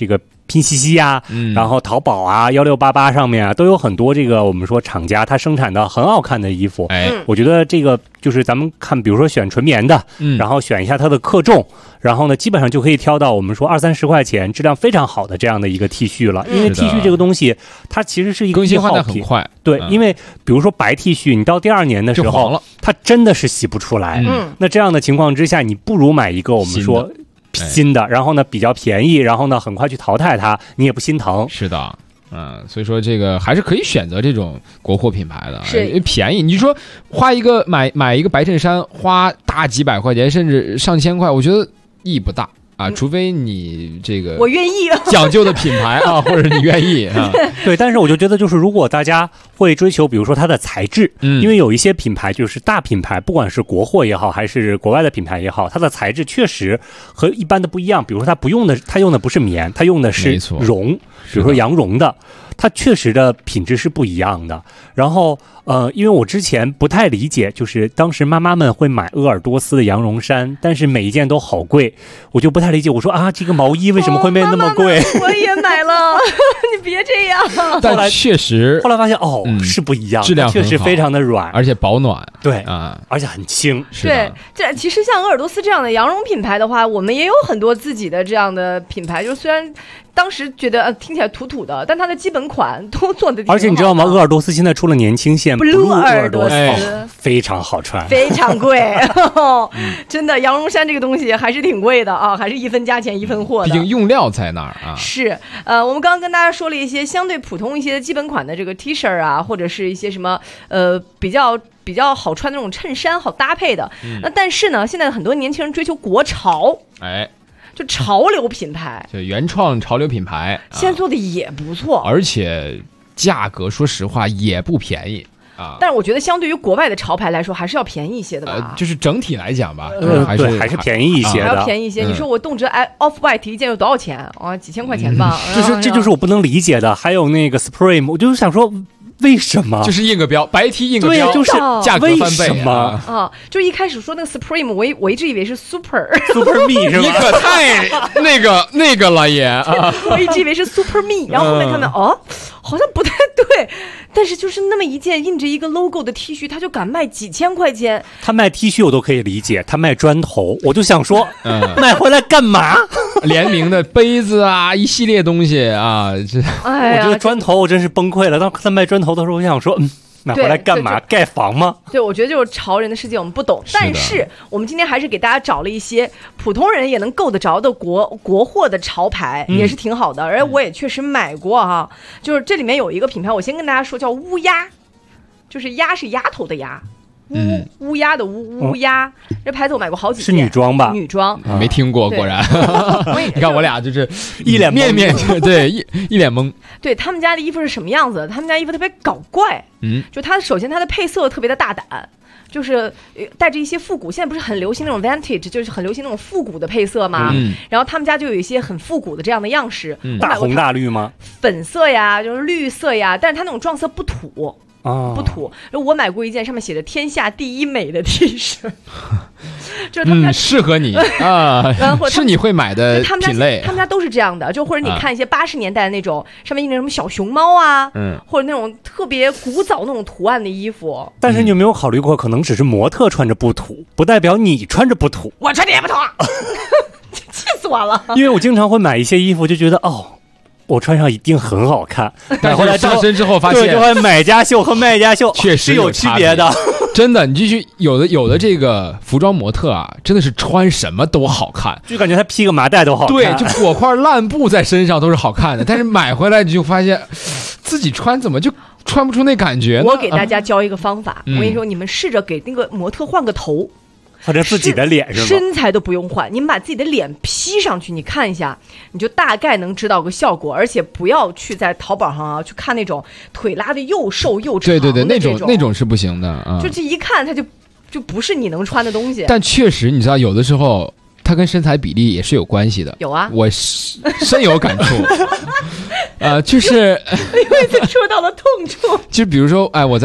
拼夕夕啊，然后淘宝啊、1688上面啊，都有很多这个我们说厂家它生产的很好看的衣服。我觉得这个就是咱们看，比如说选纯棉的，然后选一下它的克重，然后呢，基本上就可以挑到我们说20-30块钱质量非常好的这样的一个 T 恤了。因为 T 恤这个东西，它其实是一个
更新换代很快。
对，因为比如说白 T 恤，你到第2年的时候，
黄了，
它真的是洗不出来。那这样的情况之下，你不如买一个我们说新的，然后呢比较便宜，然后呢很快去淘汰它，你也不心疼。
是的。所以说这个还是可以选择这种国货品牌的，
是
便宜。你说花一个买一个白衬衫，花大几百块钱，甚至上千块，我觉得意义不大啊，除非你这个
我愿意
讲究的品牌啊，或者你愿意啊。
对，但是我就觉得就是如果大家会追求，比如说它的材质，因为有一些品牌就是大品牌，不管是国货也好，还是国外的品牌也好，它的材质确实和一般的不一样。比如说它用的不是棉，它用的是绒，比如说羊绒的。它确实的品质是不一样的。然后因为我之前不太理解，就是当时妈妈们会买鄂尔多斯的羊绒衫，但是每一件都好贵，我就不太理解。我说啊，这个毛衣为什么会变那么贵？
我也买了，你别这样。
但确实
后来发现是不一样，
质量
确实非常的软，
而且保暖。
对
啊，
而且很轻。
对，这其实像鄂尔多斯这样的羊绒品牌的话，我们也有很多自己的这样的品牌，就虽然当时觉得听起来土土的，但它的基本款都做的挺好的。
而且你知道吗？鄂尔多斯现在出了年轻线
Blue 鄂尔多斯，
非常好穿，
非常贵。真的，羊绒衫这个东西还是挺贵的啊，还是一分价钱一分货的。
毕竟用料在那儿啊。
是，我们刚刚跟大家说了一些相对普通一些的基本款的这个 T 恤啊，或者是一些什么比较好穿的那种衬衫，好搭配的。那但是呢，现在很多年轻人追求国潮，就潮流品牌，
就原创潮流品牌，
现在做的也不错，
而且价格说实话也不便宜啊。
但是我觉得相对于国外的潮牌来说，还是要便宜一些的吧。
就是整体来讲吧，
还是便宜一些的，
还要便宜一些。你说我动辄Off-White 一件有多少钱啊？几千块钱吧。
这就是我不能理解的。还有那个 Supreme， 我就是想说。为什么？
就是印个标，白 T 印个标，
就是
价格翻倍
啊！
就一开始说那个 Supreme， 我一直以为是 Super
Me 是吧？
你可太那个了也啊！
我一直以为是 Super Me， 然后后面看到好像不太对，但是就是那么一件印着一个 logo 的 T 恤，他就敢卖几千块钱。
他卖 T 恤我都可以理解，他卖砖头，我就想说，买回来干嘛？
联名的杯子啊，一系列东西啊，
我觉得砖头我真是崩溃了。当他卖砖头的时候，我想说，买回来干嘛？盖房吗？
对，我觉得就是潮人的世界我们不懂，但是我们今天还是给大家找了一些普通人也能够得着的国货的潮牌，也是挺好的。而我也确实买过哈，就是这里面有一个品牌，我先跟大家说，叫乌鸦，就是鸭是丫头的鸭。乌鸦的乌鸦，这牌子我买过好几件。
是女装吧？
女装，
没听过，果然。你看我俩就是
一脸
面对一脸懵。
对，他们家的衣服是什么样子？他们家衣服特别搞怪，就首先它的配色特别的大胆，就是带着一些复古。现在不是很流行那种 vintage， 就是很流行那种复古的配色嘛。然后他们家就有一些很复古的这样的样式，
大红大绿吗？
粉色呀，就是绿色呀，但是它那种撞色不土。不土。我买过一件上面写着“天下第一美”的 T 恤，就是他们家
适合你啊，是你会买的品类。
他们家都是这样的，就或者你看一些80年代的那种，上面印着什么小熊猫啊，或者那种特别古早那种图案的衣服。
但是你有没有考虑过，可能只是模特穿着不土，不代表你穿着不土。
我穿的也不土，气死我了。
因为我经常会买一些衣服，就觉得我穿上一定很好看，
但是上身之后发现，
对，买家秀和卖家秀
确实
有区别的。
真的，你继续有的这个服装模特啊，真的是穿什么都好看，
就感觉他披个麻袋都好看。
对，就裹块烂布在身上都是好看的，但是买回来你就发现自己穿怎么就穿不出那感觉呢？
我给大家教一个方法，我跟你说，你们试着给那个模特换个头。
或者自己的脸是吗？
身材都不用换，你们把自己的脸 P 上去，你看一下，你就大概能知道个效果。而且不要去在淘宝上去看那种腿拉的又瘦又长的
对，那种是不行的啊。
就这一看，它就不是你能穿的东西。
但确实，你知道，有的时候它跟身材比例也是有关系的。
有啊，
我深有感触。就是
因为说到了痛处。
就比如说，我在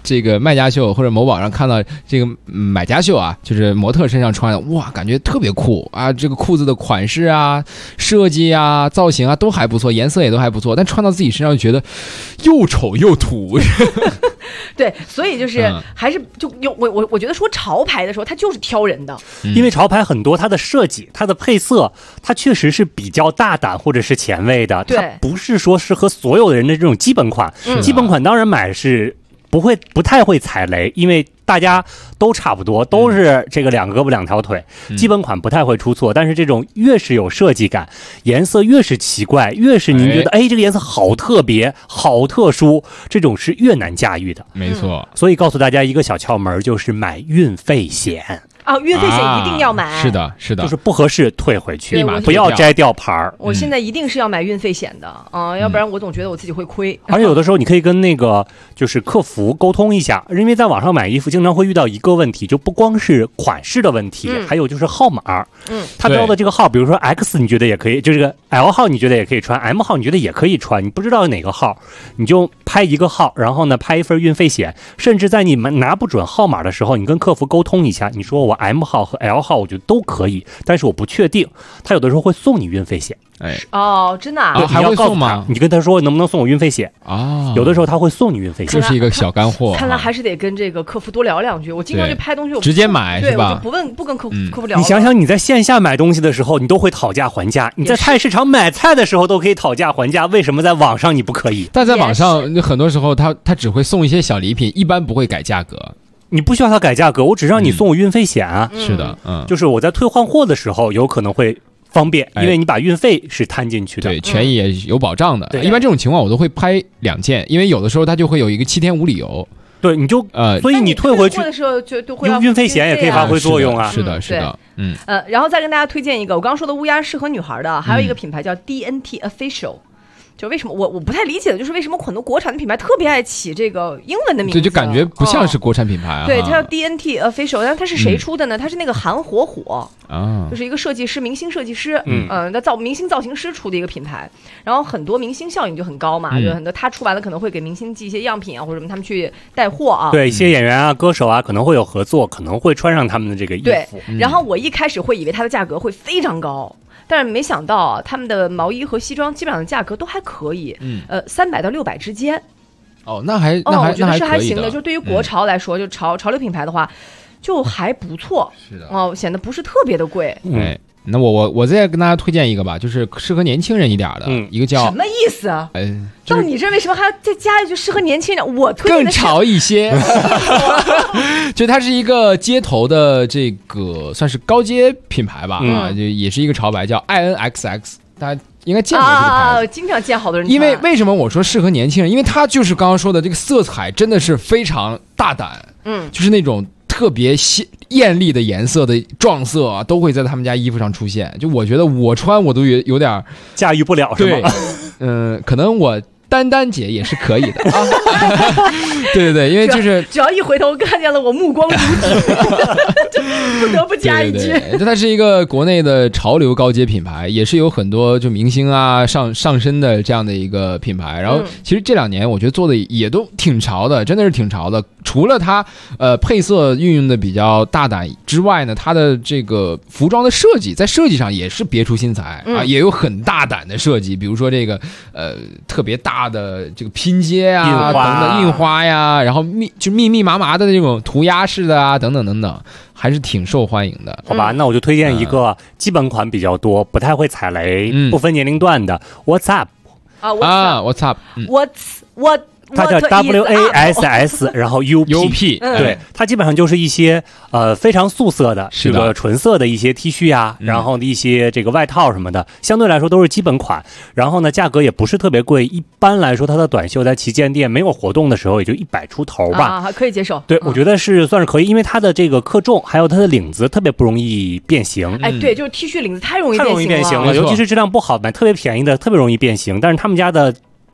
这个卖家秀或者某宝上看到这个买家秀啊，就是模特身上穿的，哇，感觉特别酷啊！这个裤子的款式啊、设计啊、造型啊都还不错，颜色也都还不错，但穿到自己身上就觉得又丑又土。
对，所以就是还是就我觉得说潮牌的时候，它就是挑人的，
因为潮牌很多，它的设计、它的配色，它确实是比较大胆或者是前卫的，它不是说适合所有的人的这种基本款。基本款当然买是不太会踩雷，因为大家都差不多，都是这个两胳膊两条腿，基本款不太会出错。但是这种越是有设计感，颜色越是奇怪，越是您觉得这个颜色好特别、好特殊，这种是越难驾驭的。
没错，
所以告诉大家一个小窍门，就是买运费险。
运费险一定要买，
是的，是的，
就是不合适退回去，
立马
不要摘掉牌儿。
我现在一定是要买运费险的要不然我总觉得我自己会亏。
而且有的时候你可以跟那个就是客服沟通一下，因为在网上买衣服经常会遇到一个问题，就不光是款式的问题，还有就是号码。他标的这个号，比如说 X 你觉得也可以，就这个 L 号你觉得也可以穿， M 号你觉得也可以穿，你不知道哪个号，你就拍一个号，然后呢拍一份运费险，甚至在你们拿不准号码的时候，你跟客服沟通一下，你说我 M 号和 L 号我觉得都可以，但是我不确定，他有的时候会送你运费险。
真的啊？
还会送吗？
你跟他说能不能送我运费险有的时候他会送你运费险，
这是一个小干货。
看来还是得跟这个客服多聊两句。我经常去拍东西，我
直接买是吧？
我就不跟客服聊。
你想想，你在线下买东西的时候，你都会讨价还价；你在菜市场买菜的时候都可以讨价还价，为什么在网上你不可以？
但在网上很多时候他只会送一些小礼品，一般不会改价格。
你不需要他改价格，我只让你送我运费险啊。
是的，
就是我在退换货的时候有可能会方便，因为你把运费是摊进去的，
对，权益也有保障的。一般这种情况我都会拍2件，因为有的时候它就会有一个7天无理由。
对，你就所以你退回去
的时候就会
运费险也可以发挥作用啊。
是的，是的，
然后再跟大家推荐一个，我刚刚说的乌鸦适合女孩的，还有一个品牌叫 DNT Official。就为什么我不太理解的就是为什么很多国产的品牌特别爱起这个英文的名字，
对，就感觉不像是国产品牌啊。
对，它叫 DNT Official， 但它是谁出的呢？它是那个韩火就是一个设计师，明星设计师，明星造型师出的一个品牌。然后很多明星效应就很高嘛，就很多他出完了可能会给明星寄一些样品啊，或者什么他们去带货啊。
对，一些演员啊、歌手啊可能会有合作，可能会穿上他们的这个衣服。
对，然后我一开始会以为它的价格会非常高。但是没想到他们的毛衣和西装基本上的价格都还可以，300到600之间。
那还我
觉得是还行的。就对于国潮来说，就潮流品牌的话，就还不错。
是的，
显得不是特别的贵。
那我再跟大家推荐一个吧，就是适合年轻人一点的，一个叫
什么意思啊？到你这为什么还要再加一句适合年轻人？我推荐
更潮一些，就它是一个街头的这个算是高阶品牌吧，就也是一个潮牌，叫 INXX， 大家应该见过这个牌子，
经常见好多人。
因为为什么我说适合年轻人？因为它就是刚刚说的这个色彩真的是非常大胆，就是那种特别艳丽的颜色的撞色啊，都会在他们家衣服上出现。就我觉得我穿我都有点
驾驭不了，是吗？
可能我丹姐也是可以的啊。对对对，因为就是
只要一回头看见了我目光如炬，就不得不加一句。
对，它是一个国内的潮流高阶品牌，也是有很多就明星啊上身的这样的一个品牌。然后其实这2年我觉得做的也都挺潮的，真的是挺潮的。除了它配色运用的比较大胆之外呢，它的这个服装的设计在设计上也是别出心裁啊，也有很大胆的设计，比如说这个特别大的这个拼接啊等等印花呀，然后密密麻麻的这种涂鸦式的啊等等等等，还是挺受欢迎的。
好吧，那我就推荐一个基本款比较多，不太会踩雷，不分年龄段的 What's Up
啊 What's Up
What
它叫 WASS 然后 UP， 对，它基本上就是一些非常素色的这个纯色的一些 T 恤呀，然后的一些这个外套什么的，相对来说都是基本款。然后呢，价格也不是特别贵，一般来说它的短袖在旗舰店没有活动的时候也就100出头吧，
还可以接受。
对，我觉得算是可以，因为它的这个克重还有它的领子特别不容易变形。
对，就是 T 恤领子太容易
变形了，尤其是质量不好买特别便宜的特别容易变形，但是他们家的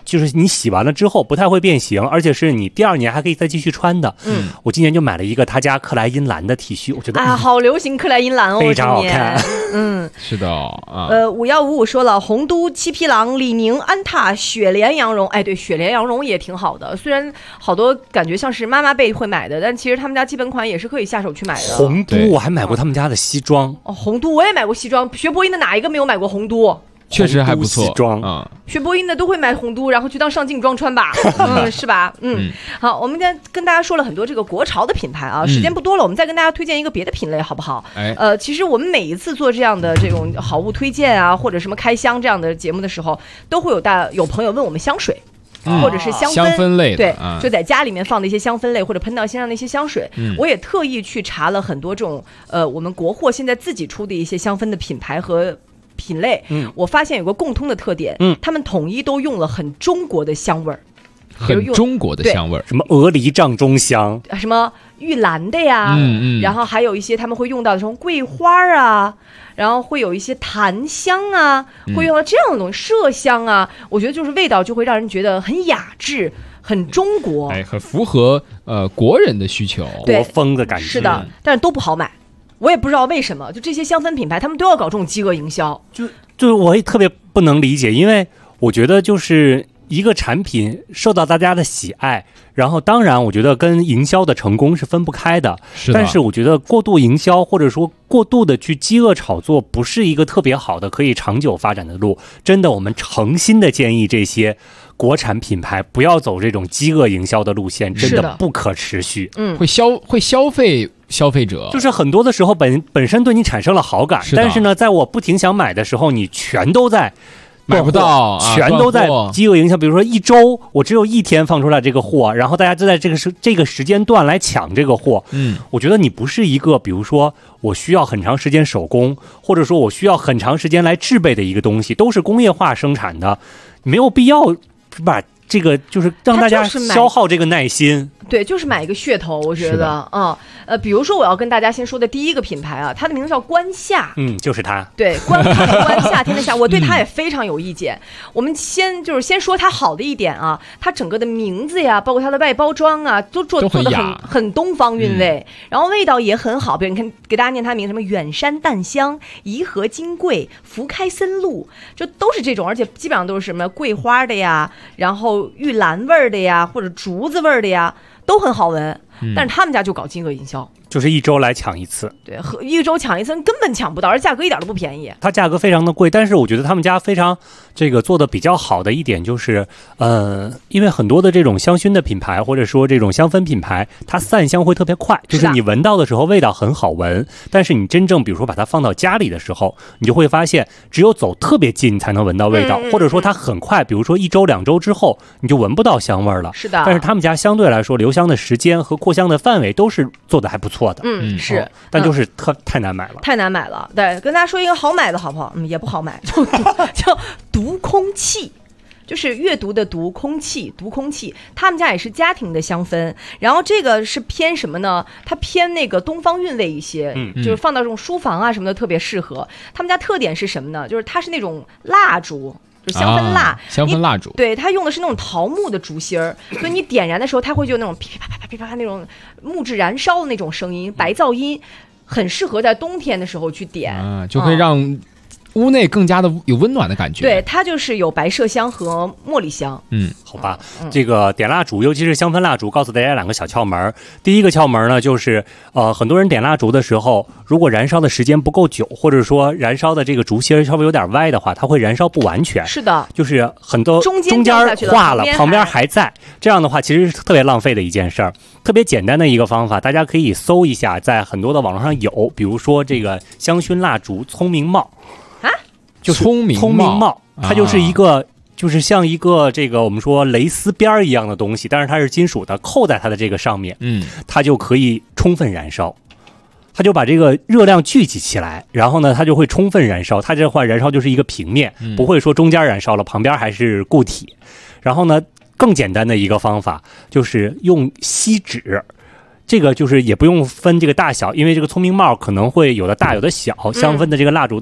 就是你洗完了之后不太会变形，而且是你第2年还可以再继续穿的。我今年就买了一个他家克莱因蓝的 T 恤，我觉得
好流行克莱因蓝哦，
非常好看。
是的啊。
5155说了，洪都、七匹狼、李宁、安踏、雪莲羊绒，对，雪莲羊绒也挺好的，虽然好多感觉像是妈妈辈会买的，但其实他们家基本款也是可以下手去买的。
洪都我还买过他们家的西装。
洪都我也买过西装，学播音的哪一个没有买过洪都？
确实还不错。
西装啊，
学播音的都会买洪都，然后去当上镜装穿吧，是吧？好，我们跟大家说了很多这个国潮的品牌啊，时间不多了，我们再跟大家推荐一个别的品类，好不好？其实我们每一次做这样的这种好物推荐啊，或者什么开箱这样的节目的时候，都会有朋友问我们香水。或者是香
氛类的，
对，就在家里面放的一些香氛类或者喷到身上的一些香水，我也特意去查了很多这种我们国货现在自己出的一些香氛的品牌和品类，我发现有个共通的特点，他们统一都用了很中国的香味儿，
很中国的香味儿，
什么鹅梨帐中香，
什么玉兰的呀，然后还有一些他们会用到的什么桂花啊，然后会有一些檀香啊，会用到这样的东西，麝香啊，我觉得就是味道就会让人觉得很雅致，很中国，
很符合国人的需求，
国风的感觉。
是的，但是都不好买，我也不知道为什么，就这些香氛品牌他们都要搞这种饥饿营销，
就我也特别不能理解，因为我觉得就是一个产品受到大家的喜爱，然后当然我觉得跟营销的成功是分不开的，但是我觉得过度营销或者说过度的去饥饿炒作不是一个特别好的可以长久发展的路。真的，我们诚心的建议这些国产品牌不要走这种饥饿营销的路线，真的不可持续。
会消费消费者，
就是很多的时候本身对你产生了好感，但是呢，在我不停想买的时候，你全都在
买不到，
全都在饥饿营销。比如说1周我只有1天放出来这个货，然后大家就在这个时间段来抢这个货。我觉得你不是一个，比如说我需要很长时间手工，或者说我需要很长时间来制备的一个东西，都是工业化生产的，没有必要把这个就是让大家消耗这个耐心。
对，就是买一个噱头，我觉得比如说我要跟大家先说的第一个品牌啊，它的名字叫关夏，
就是它，
对，关夏天的夏，我对它也非常有意见。我们先说它好的一点啊，它整个的名字呀，包括它的外包装啊，都做的很东方韵味，然后味道也很好。比如你看，给大家念它名，什么远山淡香、颐和金桂、福开森露，就都是这种，而且基本上都是什么桂花的呀，然后玉兰味儿的呀，或者竹子味儿的呀，都很好闻。但是他们家就搞饥饿营销，
就是1周来抢一次，
对，1周抢一次根本抢不到，而价格一点都不便宜。
它价格非常的贵，但是我觉得他们家非常这个做的比较好的一点就是，因为很多的这种香薰的品牌或者说这种香氛品牌，它散香会特别快，就是你闻到的时候味道很好闻，但是你真正比如说把它放到家里的时候，你就会发现只有走特别近才能闻到味道，或者说它很快，比如说1周2周之后你就闻不到香味了。
是的，
但是他们家相对来说留香的时间和扩香的范围都是做的还不错的。
是，
但就是太难买了，
太难买了。对，跟大家说一个好买的好不好？也不好买，叫读空气。就是阅读的读，空气，读空气。他们家也是家庭的香氛，然后这个是偏什么呢？它偏那个东方韵味一些，就是放到这种书房啊什么的特别适合。他们家特点是什么呢？就是它是那种蜡烛。就香氛蜡，
香氛蜡烛，
对，它用的是那种桃木的竹芯儿，所以你点燃的时候，它会就有那种噼噼啪啪噼啪啪那种木质燃烧的那种声音，白噪音，很适合在冬天的时候去点，
就会让屋内更加的有温暖的感觉。
对，它就是有白麝香和茉莉香。
好吧，这个点蜡烛，尤其是香氛蜡烛，告诉大家2个小窍门。第一个窍门呢，就是很多人点蜡烛的时候，如果燃烧的时间不够久，或者说燃烧的这个烛芯稍微有点歪的话，它会燃烧不完全。
是的，
就是很多中间化了，旁边还在，这样的话其实是特别浪费的一件事儿。特别简单的一个方法，大家可以搜一下，在很多的网络上有，比如说这个香薰蜡烛聪明帽。就是
聪明
帽，它就是一个，就是像一个这个我们说蕾丝边一样的东西，但是它是金属的，扣在它的这个上面，它就可以充分燃烧，它就把这个热量聚集起来，然后呢，它就会充分燃烧，它这块燃烧就是一个平面，不会说中间燃烧了，旁边还是固体。然后呢，更简单的一个方法就是用锡纸。这个就是也不用分这个大小，因为这个聪明帽可能会有的大有的小，香氛的这个蜡烛的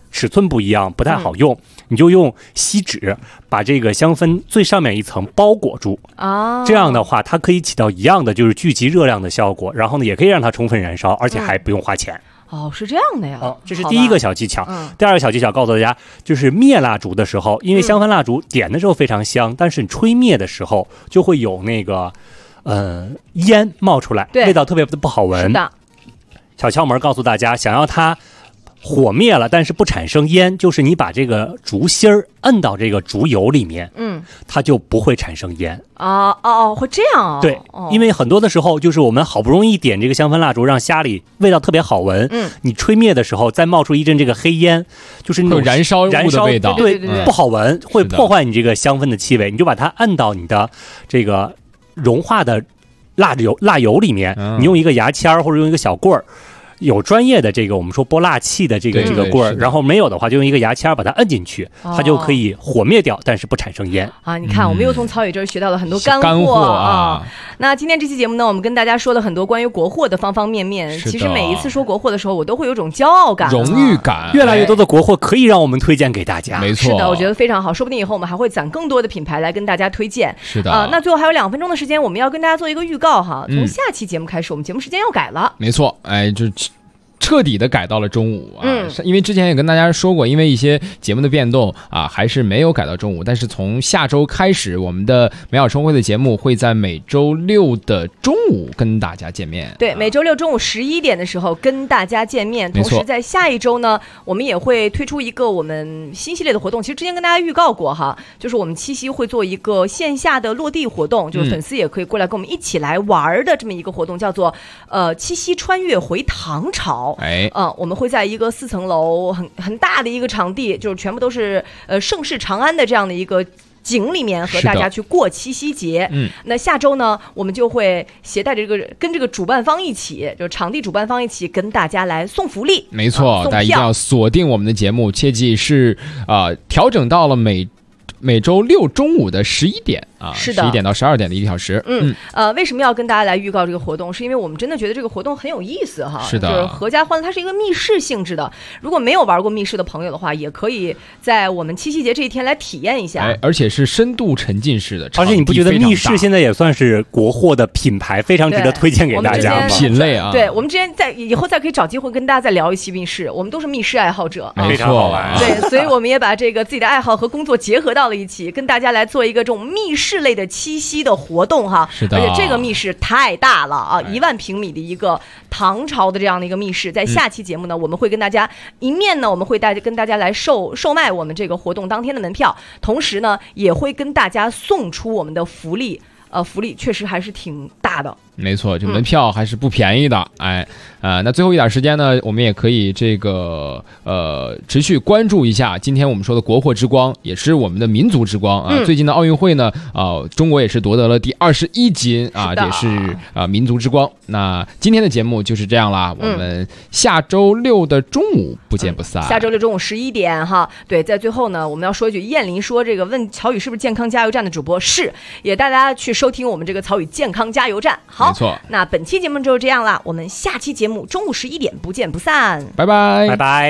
尺寸不一样，不太好用，你就用锡纸把这个香氛最上面一层包裹住
啊，
这样的话它可以起到一样的就是聚集热量的效果，然后呢也可以让它充分燃烧，而且还不用花钱。
哦，是这样的呀。
这是第一个小技巧。第二个小技巧告诉大家，就是灭蜡烛的时候，因为香氛蜡烛点的时候非常香，但是你吹灭的时候就会有那个烟冒出来，味道特别不好闻。
是的。
小窍门告诉大家，想要它火灭了但是不产生烟，就是你把这个竹芯儿摁到这个竹油里面，它就不会产生烟。
会这样啊？
对，因为很多的时候就是我们好不容易点这个香氛蜡烛，让家里味道特别好闻，你吹灭的时候再冒出一阵这个黑烟，就是那种
燃烧物的味道，
对，不好闻，会破坏你这个香氛的气味。你就把它摁到你的这个融化的蜡油里面，你用一个牙签或者用一个小棍儿。有专业的这个我们说拨蜡器的这个棍儿，然后没有的话就用一个牙签把它摁进去，它就可以火灭掉，但是不产生烟
啊！你看，我们又从曹宇这儿学到了很多干
货
啊。那今天这期节目呢，我们跟大家说了很多关于国货的方方面面。其实每一次说国货的时候，我都会有种骄傲感、
荣誉感。
越来越多的国货可以让我们推荐给大家，
没错，
是的，我觉得非常好。说不定以后我们还会攒更多的品牌来跟大家推荐。
是的
那最后还有2分钟的时间，我们要跟大家做一个预告哈。从下期节目开始，我们节目时间要改了。
没错，就彻底的改到了中午啊，因为之前也跟大家说过，因为一些节目的变动啊，还是没有改到中午。但是从下周开始，我们的美好生活的节目会在每周6的中午跟大家见面。
对，每周6中午11点的时候跟大家见面。同时在下一周呢，我们也会推出一个我们新系列的活动。其实之前跟大家预告过哈，就是我们七夕会做一个线下的落地活动，就是粉丝也可以过来跟我们一起来玩的这么一个活动，叫做七夕穿越回唐朝。我们会在一个4层楼很大的一个场地，就是全部都是盛世长安的这样的一个景里面和大家去过七夕节。那下周呢，我们就会携带着跟这个主办方一起，就场地主办方一起跟大家来送福利。
没错，大家一定要锁定我们的节目，切记是调整到了每周6中午的11点啊，
是的，
11点到12点的1个小时。
为什么要跟大家来预告这个活动？是因为我们真的觉得这个活动很有意思哈。
是的，
就是合家欢乐，它是一个密室性质的。如果没有玩过密室的朋友的话，也可以在我们七夕节这一天来体验一下。
而且是深度沉浸式的，
而且你不觉得密室现在也算是国货的品牌，非常值得推荐给大家吗？
品类啊，
对，我们之前以后再可以找机会跟大家再聊一期密室，我们都是密室爱好者，
没错，
好玩。
对，所以我们也把这个自己的爱好和工作结合到了一起，跟大家来做一个这种密室类的七夕的活动哈。
是的，
而且这个密室太大了啊，1万平米的一个唐朝的这样的一个密室。在下期节目呢，我们会跟大家一面呢，我们会跟大家来售卖我们这个活动当天的门票，同时呢，也会跟大家送出我们的福利。福利确实还是挺大的。
没错，这门票还是不便宜的。那最后一点时间呢，我们也可以这个持续关注一下今天我们说的国货之光，也是我们的民族之光啊。最近的奥运会呢，中国也是夺得了第21金啊，也是民族之光。那今天的节目就是这样啦，我们下周6的中午不见不散。
下周6中午11点哈。对，在最后呢，我们要说一句，燕林说这个问曹宇是不是健康加油站的主播，是，也带大家去收听我们这个曹宇健康加油站。好，
没错。
那本期节目就是这样啦，我们下期节目中午11点不见不散，
拜拜，
拜拜。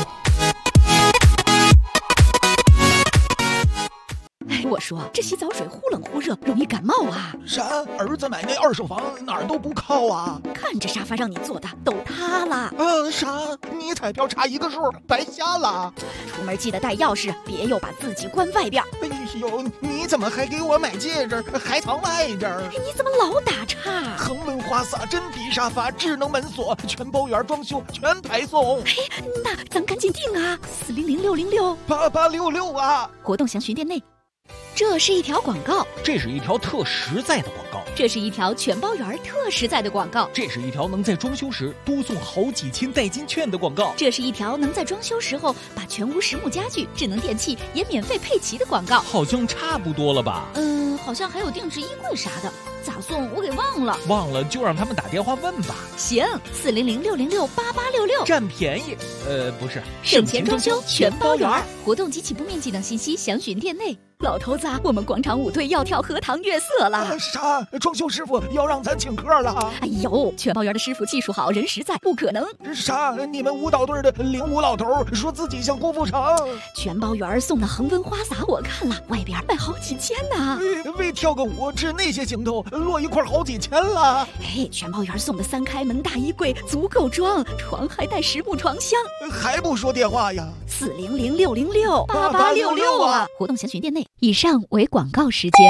我说这洗澡水忽冷忽热，容易感冒啊！
啥？儿子买那2手房哪儿都不靠啊！
看这沙发让你坐的都塌了。
啥？你彩票差1个数，白瞎了。
出门记得带钥匙，别又把自己关外边。
哎呦，你怎么还给我买戒指，还藏外边？
你怎么老打岔？
恒温花洒、真皮沙发、智能门锁，全包圆装修，全排送。
那咱赶紧订啊！400-666-8866
啊！
活动详询店内。这是一条广告，
这是一条特实在的广告，
这是一条全包圆特实在的广告，
这是一条能在装修时多送好几千代金券的广告，
这是一条能在装修时候把全屋实木家具、智能电器也免费配齐的广告。
好像差不多了吧？
好像还有定制衣柜啥的，咋送我给忘了。
忘了就让他们打电话问吧。
行，400-666-8866，
占便宜。不是，
省钱装修全包圆。活动及起步面积等信息详询店内。 老头子，我们广场舞队要跳荷塘月色了。
啥？装修师傅要让咱请客了？
哎呦，全包园的师傅技术好，人实在，不可能。
啥？你们舞蹈队的领舞老头说自己像郭富城。
全包园送的恒温花洒我看了，外边卖好几千呢。
为跳个舞值那些行头落一块好几千了。
哎，全包园送的3开门大衣柜足够装，床还带10部床箱。
还不说电话呀
？400-606-8866啊！活动详询店内。以上为广告时间。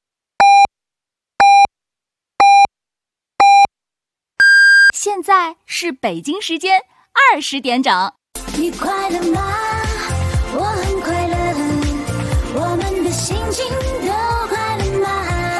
现在是北京时间20点整。
你快乐吗？我很快乐，我们的心情都快乐吗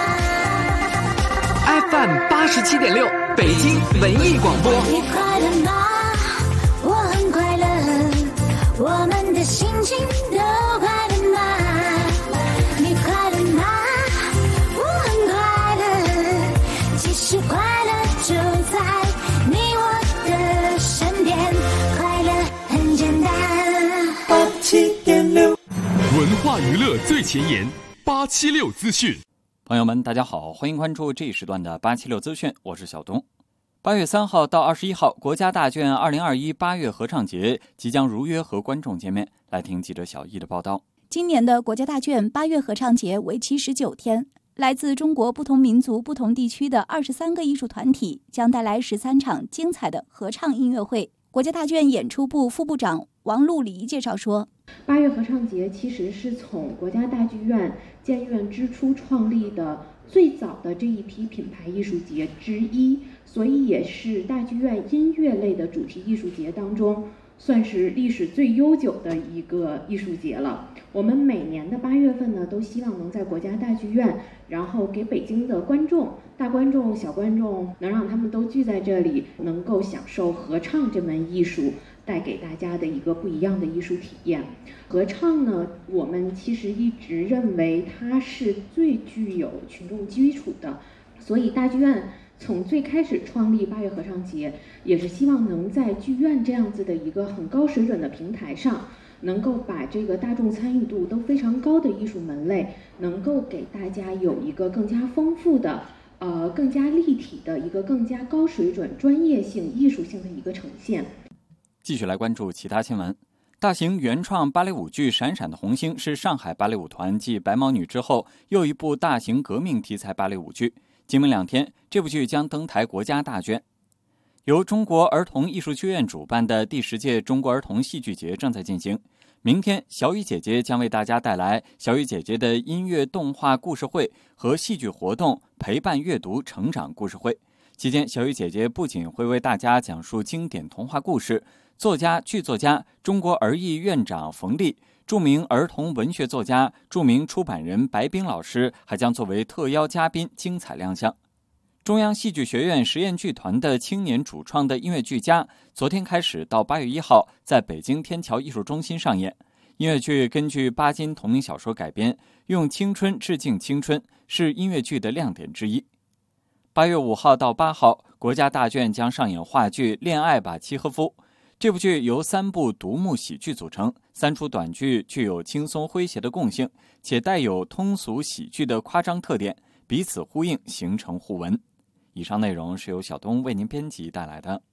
？FM 87.6，北京文艺广播。
你快乐吗？我很快乐，我们的心情都快乐吗？你快乐吗？我很快乐，其实快乐就在你我的身边，快乐很简单。87.6，
文化娱乐最前沿，876资讯。
朋友们，大家好，欢迎关注这一时段的876资讯，我是小东。8月3号到21号，国家大剧院20218月合唱节即将如约和观众见面。来听记者小易的报道。
今年的国家大剧院8月合唱节为期19天，来自中国不同民族、不同地区的23个艺术团体将带来13场精彩的合唱音乐会。国家大剧院演出部副部长王璐黎介绍说
，8月合唱节其实是从国家大剧院建院之初创立的最早的这一批品牌艺术节之一，所以也是大剧院音乐类的主题艺术节当中算是历史最悠久的一个艺术节了。我们每年的8月份呢，都希望能在国家大剧院，然后给北京的观众，大观众、小观众，能让他们都聚在这里，能够享受合唱这门艺术带给大家的一个不一样的艺术体验。合唱呢，我们其实一直认为它是最具有群众基础的，所以大剧院从最开始创立8月合唱节，也是希望能在剧院这样子的一个很高水准的平台上，能够把这个大众参与度都非常高的艺术门类，能够给大家有一个更加丰富的、更加立体的一个更加高水准、专业性、艺术性的一个呈现。
继续来关注其他新闻。大型原创芭蕾舞剧《闪闪的红星》是上海芭蕾舞团继《白毛女》之后又一部大型革命题材芭蕾舞剧。今明2天，这部剧将登台国家大剧院。由中国儿童艺术剧院主办的第10届中国儿童戏剧节正在进行。明天，小雨姐姐将为大家带来小雨姐姐的音乐动画故事会和戏剧活动陪伴阅读成长故事会。期间，小雨姐姐不仅会为大家讲述经典童话故事，作家、剧作家、中国儿艺院长冯丽、著名儿童文学作家、著名出版人白冰老师还将作为特邀嘉宾精彩亮相。中央戏剧学院实验剧团的青年主创的音乐剧家，昨天开始到8月1号在北京天桥艺术中心上演。音乐剧根据巴金同名小说改编，用青春致敬青春，是音乐剧的亮点之一。8月5号到8号，国家大剧院将上演话剧《恋爱吧，契诃夫》。这部剧由3部独幕喜剧组成，3出短剧具有轻松诙谐的共性，且带有通俗喜剧的夸张特点，彼此呼应，形成互文。以上内容是由小东为您编辑带来的。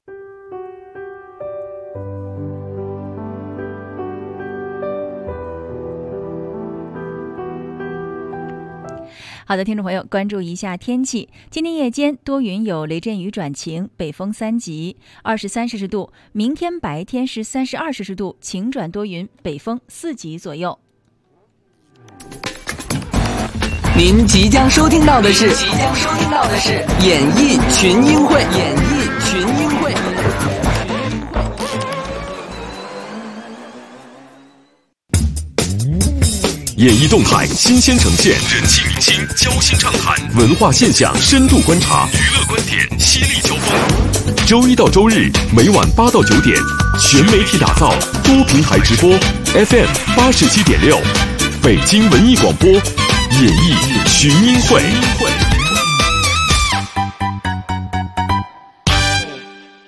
好的，听众朋友，关注一下天气。今天夜间多云有雷阵雨转晴，北风3级，23摄氏度。明天白天是32摄氏度，晴转多云，北风4级左右。
您即将收听到的是演艺群英会。
演艺动态新鲜呈现，人气明星交心畅谈，文化现象深度观察，娱乐观点犀利交锋。周1到周日每晚8到9点，全媒体打造，多平台直播 ，FM 87.6，北京文艺广播，演艺群英会。